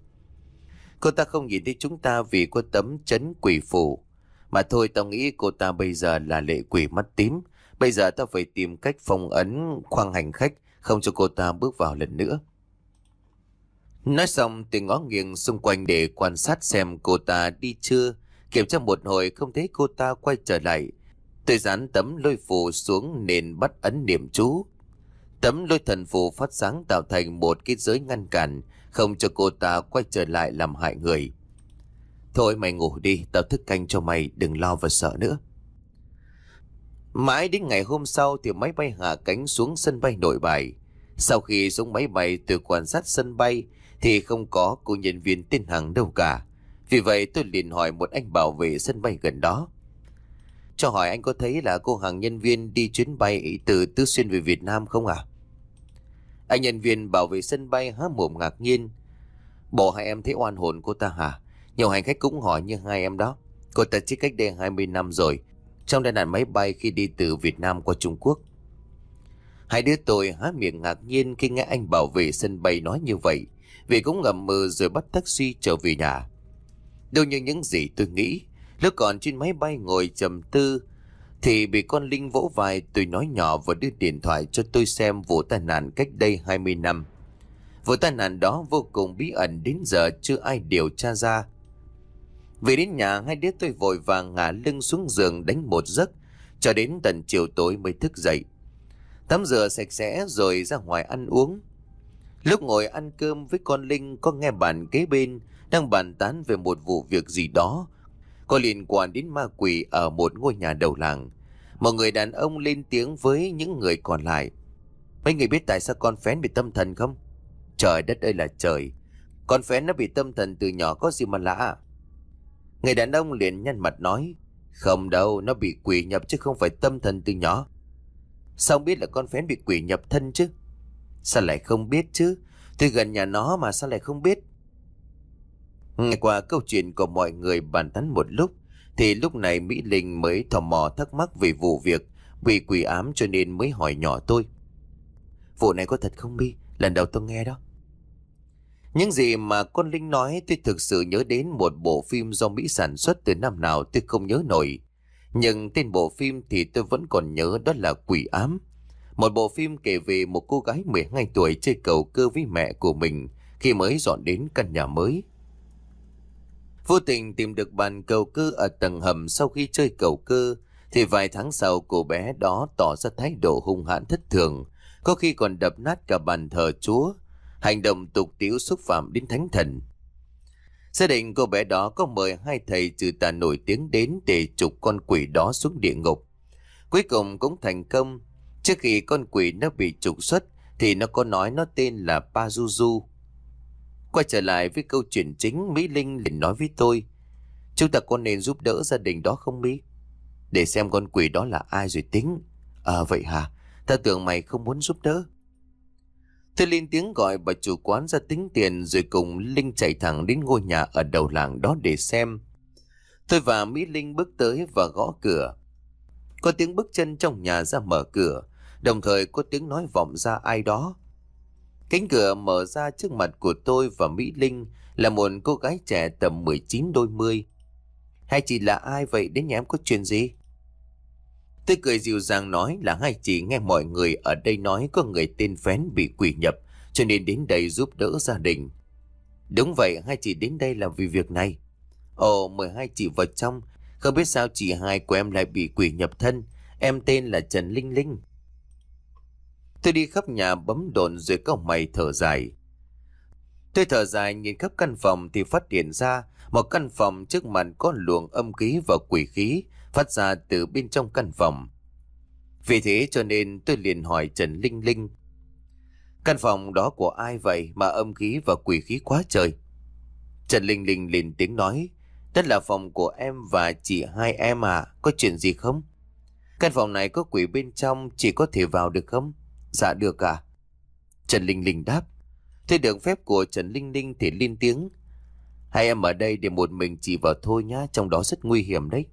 Cô ta không nhìn thấy chúng ta vì có tấm chấn quỷ phù. Mà thôi tao nghĩ cô ta bây giờ là lệ quỷ mắt tím. Bây giờ tao phải tìm cách phong ấn khoang hành khách, không cho cô ta bước vào lần nữa. Nói xong tôi ngó nghiêng xung quanh để quan sát xem cô ta đi chưa. Kiểm tra một hồi không thấy cô ta quay trở lại. Tôi dán tấm lôi phù xuống nền bắt ấn niệm chú. Tấm lôi thần phù phát sáng tạo thành một cái giới ngăn cản, không cho cô ta quay trở lại làm hại người. Thôi mày ngủ đi, tao thức canh cho mày, đừng lo và sợ nữa. Mãi đến ngày hôm sau thì máy bay hạ cánh xuống sân bay Nội Bài. Sau khi xuống máy bay tôi quan sát sân bay thì không có cô nhân viên tên Hằng đâu cả. Vì vậy tôi liền hỏi một anh bảo vệ sân bay gần đó. Cho hỏi anh có thấy là cô hàng nhân viên đi chuyến bay từ Tứ Xuyên về Việt Nam không à? Anh nhân viên bảo vệ sân bay há mồm ngạc nhiên. Bộ hai em thấy oan hồn cô ta hả? Nhiều hành khách cũng hỏi như hai em đó. Cô ta chết cách đây hai mươi năm rồi, trong tai nạn máy bay khi đi từ Việt Nam qua Trung Quốc. Hai đứa tôi há miệng ngạc nhiên khi nghe anh bảo vệ sân bay nói như vậy, vì cũng ngậm mừ rồi bắt taxi trở về nhà. Đâu như những gì tôi nghĩ. Lúc còn trên máy bay ngồi trầm tư thì bị con Linh vỗ vai, tôi nói nhỏ và đưa điện thoại cho tôi xem vụ tai nạn cách đây hai mươi năm. Vụ tai nạn đó vô cùng bí ẩn, đến giờ chưa ai điều tra ra. Về đến nhà, hai đứa tôi vội vàng ngả lưng xuống giường đánh một giấc, cho đến tận chiều tối mới thức dậy. Tắm rửa sạch sẽ rồi ra ngoài ăn uống. Lúc ngồi ăn cơm với con Linh, có nghe bạn kế bên đang bàn tán về một vụ việc gì đó có liên quan đến ma quỷ ở một ngôi nhà đầu làng. Một người đàn ông lên tiếng với những người còn lại. Mấy người biết tại sao con Phén bị tâm thần không? Trời đất ơi là trời! Con Phén nó bị tâm thần từ nhỏ có gì mà lạ? Người đàn ông liền nhăn mặt nói. Không đâu, nó bị quỷ nhập chứ không phải tâm thần từ nhỏ. Sao biết là con Phén bị quỷ nhập thân chứ? Sao lại không biết chứ? Tôi gần nhà nó mà sao lại không biết? Nghe qua câu chuyện của mọi người bàn tán một lúc, thì lúc này Mỹ Linh mới tò mò thắc mắc về vụ việc bị quỷ ám, cho nên mới hỏi nhỏ tôi. Vụ này có thật không Bi? Lần đầu tôi nghe đó. Những gì mà con Linh nói tôi thực sự nhớ đến một bộ phim do Mỹ sản xuất từ năm nào tôi không nhớ nổi. Nhưng tên bộ phim thì tôi vẫn còn nhớ, đó là Quỷ Ám. Một bộ phim kể về một cô gái mười hai tuổi chơi cầu cơ với mẹ của mình khi mới dọn đến căn nhà mới. Vô tình tìm được bàn cầu cơ ở tầng hầm. Sau khi chơi cầu cơ thì vài tháng sau cô bé đó tỏ ra thái độ hung hãn thất thường, có khi còn đập nát cả bàn thờ Chúa, hành động tục tĩu xúc phạm đến thánh thần. Gia đình cô bé đó có mời hai thầy trừ tà nổi tiếng đến để trục con quỷ đó xuống địa ngục. Cuối cùng cũng thành công. Trước khi con quỷ nó bị trục xuất thì nó có nói nó tên là Pazuzu. Quay trở lại với câu chuyện chính, Mỹ Linh liền nói với tôi. Chúng ta có nên giúp đỡ gia đình đó không Mỹ? Để xem con quỷ đó là ai rồi tính. À vậy hả? Ta tưởng mày không muốn giúp đỡ. Tôi lên tiếng gọi bà chủ quán ra tính tiền, rồi cùng Linh chạy thẳng đến ngôi nhà ở đầu làng đó để xem. Tôi và Mỹ Linh bước tới và gõ cửa. Có tiếng bước chân trong nhà ra mở cửa, đồng thời có tiếng nói vọng ra ai đó. Cánh cửa mở ra, trước mặt của tôi và Mỹ Linh là một cô gái trẻ tầm mười chín đôi mươi. Hai chị là ai vậy, đến nhà em có chuyện gì? Tôi cười dịu dàng nói là hai chị nghe mọi người ở đây nói có người tên Phén bị quỷ nhập, cho nên đến đây giúp đỡ gia đình. Đúng vậy, hai chị đến đây là vì việc này. Ồ, mời hai chị vào trong. Không biết sao chị hai của em lại bị quỷ nhập thân. Em tên là Trần Linh Linh. Tôi đi khắp nhà bấm đồn rồi cau mày thở dài. Tôi thở dài nhìn khắp căn phòng thì phát hiện ra một căn phòng trước mặt có luồng âm khí và quỷ khí phát ra từ bên trong căn phòng. Vì thế cho nên tôi liền hỏi Trần Linh Linh. Căn phòng đó của ai vậy mà âm khí và quỷ khí quá trời? Trần Linh Linh liền tiếng nói. Đó là phòng của em và chị hai em à, có chuyện gì không? Căn phòng này có quỷ bên trong, chị có thể vào được không? Dạ được à? Trần Linh Linh đáp. Thế được phép của Trần Linh Linh thì lên tiếng. Hai em ở đây để một mình chị vào thôi nhá, trong đó rất nguy hiểm đấy.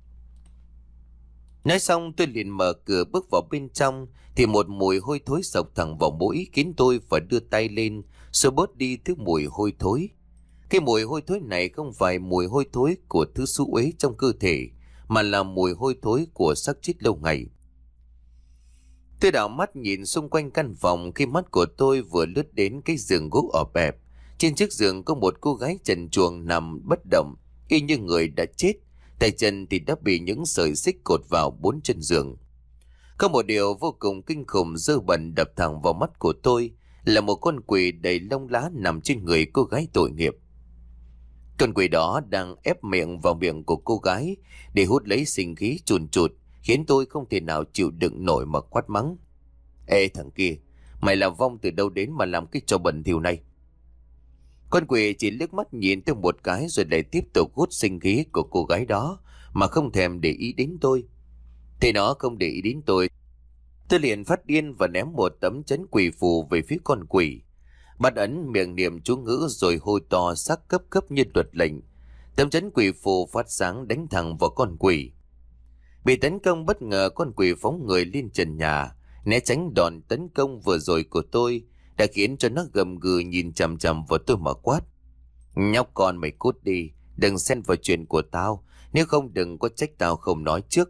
Nói xong tôi liền mở cửa bước vào bên trong thì một mùi hôi thối sộc thẳng vào mũi, khiến tôi phải đưa tay lên xua bớt đi thứ mùi hôi thối. Cái mùi hôi thối này không phải mùi hôi thối của thứ xú uế trong cơ thể, mà là mùi hôi thối của xác chết lâu ngày. Tôi đảo mắt nhìn xung quanh căn phòng, khi mắt của tôi vừa lướt đến cái giường gỗ ọp ẹp. Trên chiếc giường có một cô gái trần truồng nằm bất động, y như người đã chết. Tay chân thì đã bị những sợi xích cột vào bốn chân giường. Có một điều vô cùng kinh khủng dơ bẩn đập thẳng vào mắt của tôi, là một con quỷ đầy lông lá nằm trên người cô gái tội nghiệp. Con quỷ đó đang ép miệng vào miệng của cô gái để hút lấy sinh khí chùn chụt, khiến tôi không thể nào chịu đựng nổi mà quát mắng. Ê thằng kia, mày là vong từ đâu đến mà làm cái trò bẩn thỉu này? Con quỷ chỉ liếc mắt nhìn tôi một cái rồi lại tiếp tục hút sinh khí của cô gái đó mà không thèm để ý đến tôi. Thì nó không để ý đến tôi, tôi liền phát điên và ném một tấm chấn quỷ phù về phía con quỷ. Bắt ấn miệng niệm chú ngữ rồi hôi to sắc cấp cấp như luật lệnh. Tấm chấn quỷ phù phát sáng đánh thẳng vào con quỷ. Bị tấn công bất ngờ, con quỷ phóng người lên trần nhà, né tránh đòn tấn công vừa rồi của tôi, đã khiến cho nó gầm gừ nhìn chằm chằm vào tôi mà quát: "Nhóc con mày cút đi, đừng xen vào chuyện của tao, nếu không đừng có trách tao không nói trước."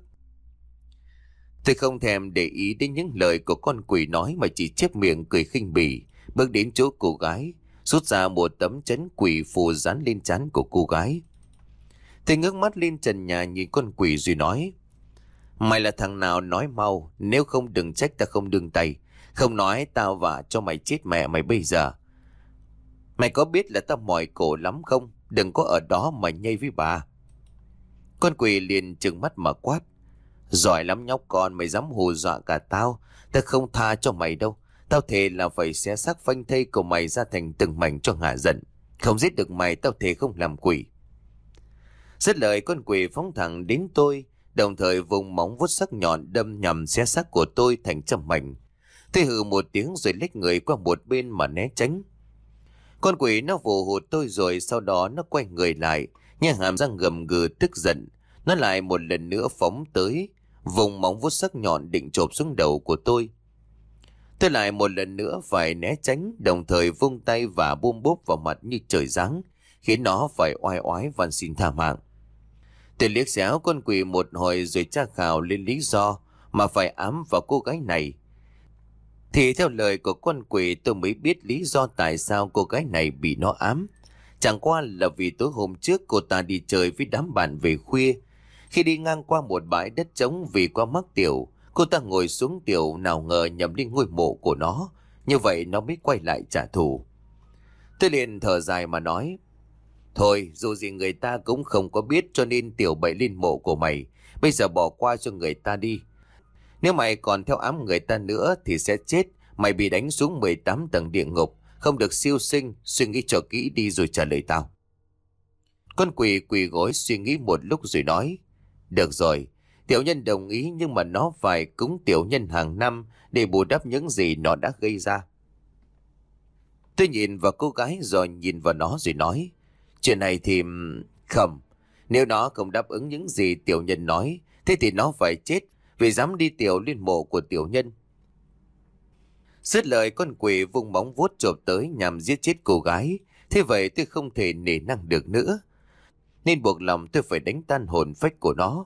Tôi không thèm để ý đến những lời của con quỷ nói mà chỉ chép miệng cười khinh bỉ, bước đến chỗ cô gái, rút ra một tấm chấn quỷ phù dán lên trán của cô gái. Tôi ngước mắt lên trần nhà nhìn con quỷ rồi nói: "Mày là thằng nào nói mau, nếu không đừng trách ta không đương tay. Không nói tao vả cho mày chết mẹ mày bây giờ. Mày có biết là tao mỏi cổ lắm không? Đừng có ở đó mà nhây với bà." Con quỷ liền trừng mắt mà quát: "Giỏi lắm nhóc con, mày dám hù dọa cả tao. Tao không tha cho mày đâu. Tao thề là phải xé xác phanh thây của mày ra thành từng mảnh cho hả giận. Không giết được mày tao thề không làm quỷ." Dứt lời, con quỷ phóng thẳng đến tôi, đồng thời vùng móng vuốt sắc nhọn đâm nhằm xé xác của tôi thành trăm mảnh. Tôi hừ một tiếng rồi lách người qua một bên mà né tránh. Con quỷ nó vồ hụt tôi rồi sau đó nó quay người lại, nhưng hàm răng gầm gừ tức giận. Nó lại một lần nữa phóng tới, vùng móng vuốt sắc nhọn định chộp xuống đầu của tôi. Tôi lại một lần nữa phải né tránh, đồng thời vung tay và bôm bốp vào mặt như trời giáng, khiến nó phải oai oái van xin tha mạng. Tôi liếc xéo con quỷ một hồi rồi tra khảo lên lý do mà phải ám vào cô gái này. Thì theo lời của con quỷ tôi mới biết lý do tại sao cô gái này bị nó ám. Chẳng qua là vì tối hôm trước cô ta đi chơi với đám bạn về khuya. Khi đi ngang qua một bãi đất trống vì qua mắc tiểu, cô ta ngồi xuống tiểu nào ngờ nhầm đến ngôi mộ của nó. Như vậy nó mới quay lại trả thù. Tôi liền thở dài mà nói: "Thôi, dù gì người ta cũng không có biết cho nên tiểu bậy lên mộ của mày. Bây giờ bỏ qua cho người ta đi. Nếu mày còn theo ám người ta nữa thì sẽ chết. Mày bị đánh xuống mười tám tầng địa ngục, không được siêu sinh. Suy nghĩ cho kỹ đi rồi trả lời tao." Con quỷ quỳ gối suy nghĩ một lúc rồi nói: "Được rồi, tiểu nhân đồng ý, nhưng mà nó phải cúng tiểu nhân hàng năm để bù đắp những gì nó đã gây ra." Tôi nhìn vào cô gái rồi nhìn vào nó rồi nói: "Chuyện này thì... không. Nếu nó không đáp ứng những gì tiểu nhân nói, thế thì nó phải chết vì dám đi tiểu lên mộ của tiểu nhân." Dứt lời, con quỷ vung móng vuốt chộp tới nhằm giết chết cô gái. Thế vậy tôi không thể nể năng được nữa, nên buộc lòng tôi phải đánh tan hồn phách của nó.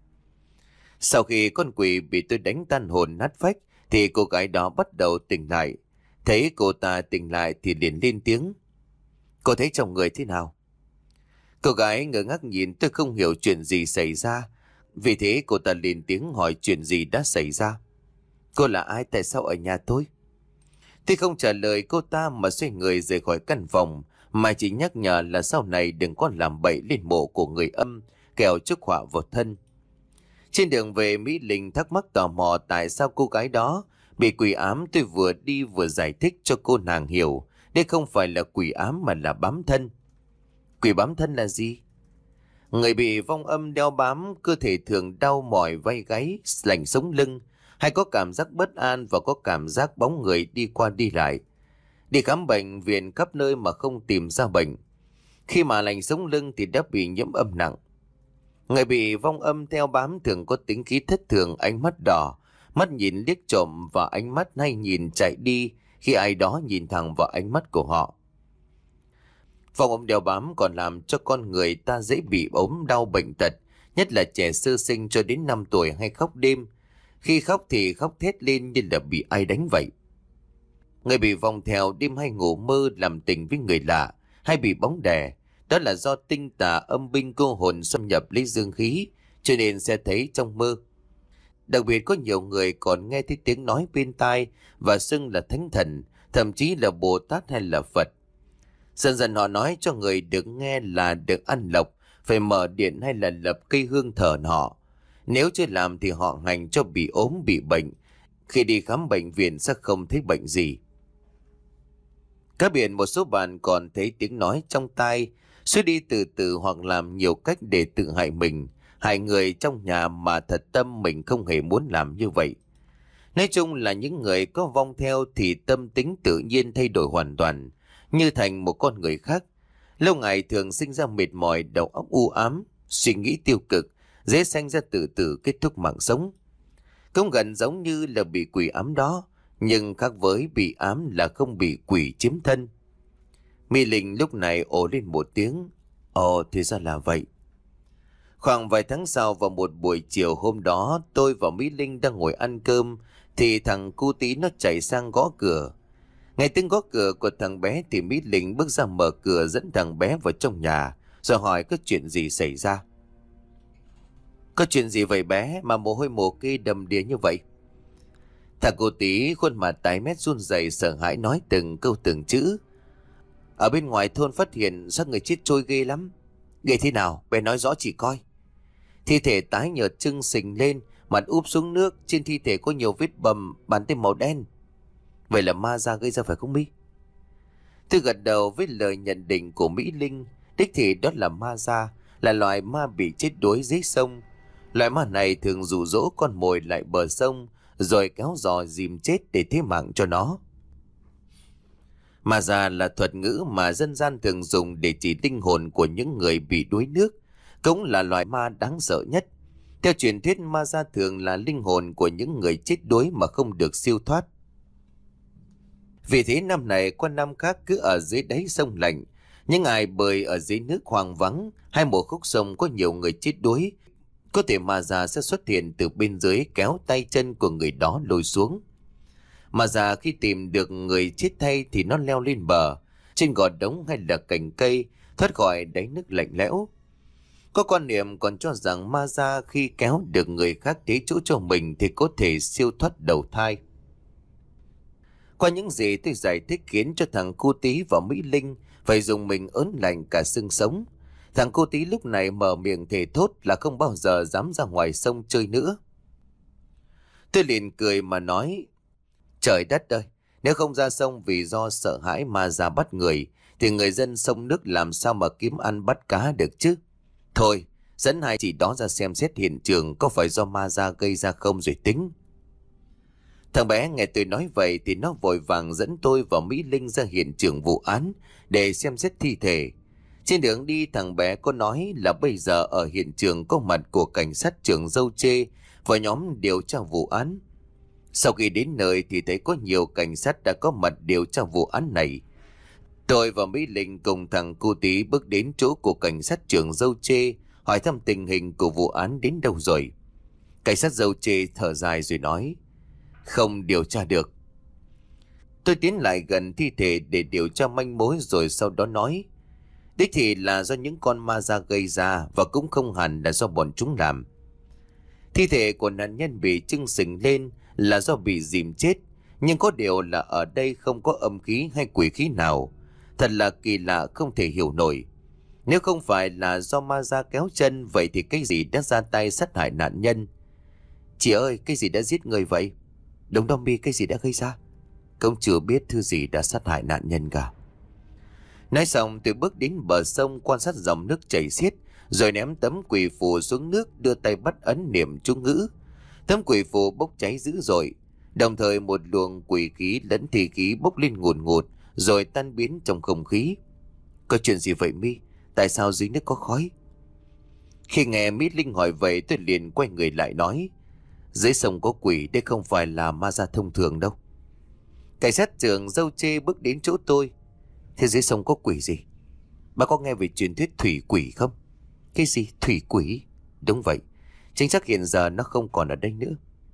Sau khi con quỷ bị tôi đánh tan hồn nát phách thì cô gái đó bắt đầu tỉnh lại. Thấy cô ta tỉnh lại thì liền lên tiếng: "Cô thấy trong người thế nào?" Cô gái ngơ ngác nhìn tôi không hiểu chuyện gì xảy ra. Vì thế cô ta lên tiếng hỏi chuyện gì đã xảy ra. "Cô là ai? Tại sao ở nhà tôi?" Tôi không trả lời cô ta mà xoay người rời khỏi căn phòng, mà chỉ nhắc nhở là sau này đừng có làm bậy lên mộ của người âm, kẻo chuốc họa vào thân. Trên đường về, Mỹ Linh thắc mắc tò mò tại sao cô gái đó bị quỷ ám. Tôi vừa đi vừa giải thích cho cô nàng hiểu đây không phải là quỷ ám mà là bám thân. Quỷ bám thân là gì? Người bị vong âm đeo bám, cơ thể thường đau mỏi vai gáy, lạnh sống lưng, hay có cảm giác bất an và có cảm giác bóng người đi qua đi lại. Đi khám bệnh viện khắp nơi mà không tìm ra bệnh. Khi mà lạnh sống lưng thì đã bị nhiễm âm nặng. Người bị vong âm theo bám thường có tính khí thất thường, ánh mắt đỏ, mắt nhìn liếc trộm và ánh mắt hay nhìn chạy đi khi ai đó nhìn thẳng vào ánh mắt của họ. Vong âm đeo bám còn làm cho con người ta dễ bị ốm đau bệnh tật, nhất là trẻ sơ sinh cho đến năm tuổi hay khóc đêm. Khi khóc thì khóc thét lên như là bị ai đánh vậy. Người bị vong theo đêm hay ngủ mơ làm tình với người lạ, hay bị bóng đè, đó là do tinh tà âm binh cô hồn xâm nhập lấy dương khí, cho nên sẽ thấy trong mơ. Đặc biệt có nhiều người còn nghe thấy tiếng nói bên tai và xưng là thánh thần, thậm chí là Bồ Tát hay là Phật. Dần dần họ nói cho người được nghe là được ăn lộc, phải mở điện hay là lập cây hương thờ họ. Nếu chưa làm thì họ hành cho bị ốm bị bệnh. Khi đi khám bệnh viện sẽ không thấy bệnh gì. Cá biển một số bạn còn thấy tiếng nói trong tai, suy đi từ từ hoặc làm nhiều cách để tự hại mình, hại người trong nhà mà thật tâm mình không hề muốn làm như vậy. Nói chung là những người có vong theo thì tâm tính tự nhiên thay đổi hoàn toàn, như thành một con người khác. Lâu ngày thường sinh ra mệt mỏi, đầu óc u ám, suy nghĩ tiêu cực, dễ sanh ra tự tử kết thúc mạng sống. Cũng gần giống như là bị quỷ ám đó, nhưng khác với bị ám là không bị quỷ chiếm thân. Mỹ Linh lúc này ồ lên một tiếng. Ồ, thì ra là vậy. Khoảng vài tháng sau, vào một buổi chiều hôm đó, tôi và Mỹ Linh đang ngồi ăn cơm, thì thằng cu tí nó chạy sang gõ cửa. Nghe tiếng gõ cửa của thằng bé thì Mỹ Linh bước ra mở cửa dẫn thằng bé vào trong nhà, rồi hỏi có chuyện gì xảy ra. Có chuyện gì vậy bé mà mồ hôi mồ kê đầm đìa như vậy? Thằng cô tí khuôn mặt tái mét run rẩy sợ hãi nói từng câu từng chữ. Ở bên ngoài thôn phát hiện xác người chết trôi ghê lắm. Ghê thế nào? Bé nói rõ chị coi. Thi thể tái nhợt trưng sình lên, mặt úp xuống nước, trên thi thể có nhiều vết bầm, bàn tay màu đen. Vậy là ma da gây ra phải không Mỹ? Tôi gật đầu với lời nhận định của Mỹ Linh. Đích thị đó là ma da, là loài ma bị chết đuối dưới sông. Loài ma này thường dụ dỗ con mồi lại bờ sông, rồi kéo giò dìm chết để thế mạng cho nó. Ma da là thuật ngữ mà dân gian thường dùng để chỉ linh hồn của những người bị đuối nước, cũng là loài ma đáng sợ nhất. Theo truyền thuyết, ma da thường là linh hồn của những người chết đuối mà không được siêu thoát. Vì thế năm này qua năm khác cứ ở dưới đáy sông lạnh, những ai bơi ở dưới nước hoang vắng hay một khúc sông có nhiều người chết đuối, có thể ma da sẽ xuất hiện từ bên dưới kéo tay chân của người đó lôi xuống. Ma da khi tìm được người chết thay thì nó leo lên bờ, trên gò đống hay là cành cây, thoát khỏi đáy nước lạnh lẽo. Có quan niệm còn cho rằng ma da khi kéo được người khác thế chỗ cho mình thì có thể siêu thoát đầu thai. Qua những gì tôi giải thích khiến cho thằng cu tí và Mỹ Linh phải dùng mình ớn lạnh cả xương sống. Thằng cu tí lúc này mở miệng thề thốt là không bao giờ dám ra ngoài sông chơi nữa. Tôi liền cười mà nói, trời đất ơi, nếu không ra sông vì do sợ hãi ma da bắt người, thì người dân sông nước làm sao mà kiếm ăn bắt cá được chứ? Thôi, dẫn hai chị đó ra xem xét hiện trường có phải do ma da gây ra không rồi tính. Thằng bé nghe tôi nói vậy thì nó vội vàng dẫn tôi và Mỹ Linh ra hiện trường vụ án để xem xét thi thể. Trên đường đi thằng bé có nói là bây giờ ở hiện trường có mặt của cảnh sát trưởng Dâu Chê và nhóm điều tra vụ án. Sau khi đến nơi thì thấy có nhiều cảnh sát đã có mặt điều tra vụ án này. Tôi và Mỹ Linh cùng thằng cu tí bước đến chỗ của cảnh sát trưởng Dâu Chê, hỏi thăm tình hình của vụ án đến đâu rồi. Cảnh sát Dâu Chê thở dài rồi nói, không điều tra được. Tôi tiến lại gần thi thể để điều tra manh mối rồi sau đó nói, đích thị là do những con ma da gây ra và cũng không hẳn là do bọn chúng làm. Thi thể của nạn nhân bị trưng sình lên là do bị dìm chết, nhưng có điều là ở đây không có âm khí hay quỷ khí nào. Thật là kỳ lạ không thể hiểu nổi. Nếu không phải là do ma da kéo chân, vậy thì cái gì đã ra tay sát hại nạn nhân? Chị ơi, cái gì đã giết người vậy? Đồng Đông Bi, cái gì đã gây ra? Cũng chưa biết thứ gì đã sát hại nạn nhân cả. Nói xong tôi bước đến bờ sông quan sát dòng nước chảy xiết, rồi ném tấm quỷ phù xuống nước, đưa tay bắt ấn niệm chú ngữ. Tấm quỷ phù bốc cháy dữ dội, đồng thời một luồng quỷ khí lẫn thi khí bốc lên ngùn ngụt, rồi tan biến trong không khí. Có chuyện gì vậy Mi? Tại sao dưới nước có khói? Khi nghe Mỹ Linh hỏi vậy tôi liền quay người lại nói, dưới sông có quỷ, đây không phải là ma da thông thường đâu. Cảnh sát trưởng Dâu Chê bước đến chỗ tôi. Thế dưới sông có quỷ gì? Bà có nghe về truyền thuyết thủy quỷ không? Cái gì? Thủy quỷ? Đúng vậy, chính xác hiện giờ nó không còn ở đây nữa.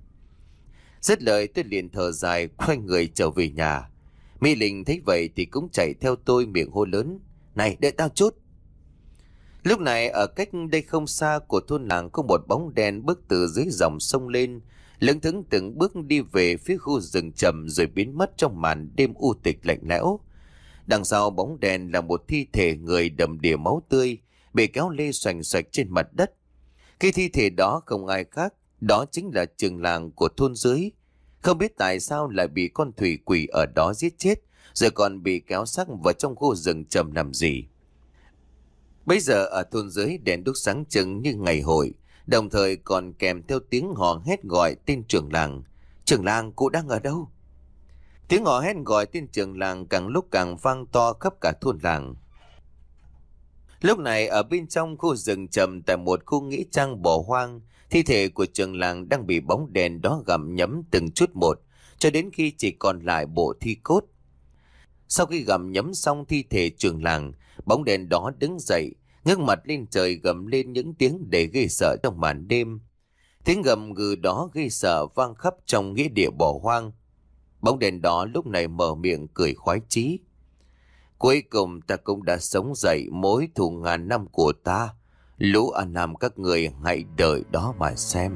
Dứt lời tôi liền thở dài quay người trở về nhà. Mỹ Linh thấy vậy thì cũng chạy theo tôi miệng hô lớn, này đợi tao chút. Lúc này ở cách đây không xa của thôn làng có một bóng đen bước từ dưới dòng sông lên, lững thững từng bước đi về phía khu rừng trầm rồi biến mất trong màn đêm u tịch lạnh lẽo. Đằng sau bóng đèn là một thi thể người đầm đìa máu tươi, bị kéo lê xoành xoạch trên mặt đất. Cái thi thể đó không ai khác, đó chính là trường làng của thôn dưới. Không biết tại sao lại bị con thủy quỷ ở đó giết chết, rồi còn bị kéo xác vào trong khu rừng trầm làm gì. Bây giờ ở thôn dưới đèn đuốc sáng trưng như ngày hội, đồng thời còn kèm theo tiếng hò hét gọi tên trưởng làng. Trưởng làng, cụ đang ở đâu? Tiếng hò hét gọi tên trưởng làng càng lúc càng vang to khắp cả thôn làng. Lúc này ở bên trong khu rừng trầm, tại một khu nghĩa trang bỏ hoang, thi thể của trưởng làng đang bị bóng đèn đó gặm nhấm từng chút một, cho đến khi chỉ còn lại bộ thi cốt. Sau khi gặm nhấm xong thi thể trưởng làng, bóng đèn đó đứng dậy, ngước mặt lên trời gầm lên những tiếng để gây sợ trong màn đêm. Tiếng gầm gừ đó gây sợ vang khắp trong nghĩa địa bỏ hoang. Bóng đèn đó lúc này mở miệng cười khoái chí. Cuối cùng ta cũng đã sống dậy mối thù ngàn năm của ta. Lũ ăn nằm các người hãy đợi đó mà xem.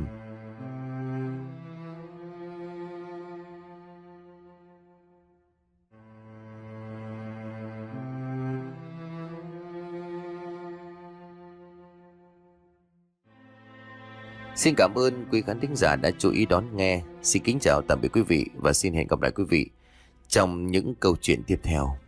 Xin cảm ơn quý khán thính giả đã chú ý đón nghe. Xin kính chào tạm biệt quý vị và xin hẹn gặp lại quý vị trong những câu chuyện tiếp theo.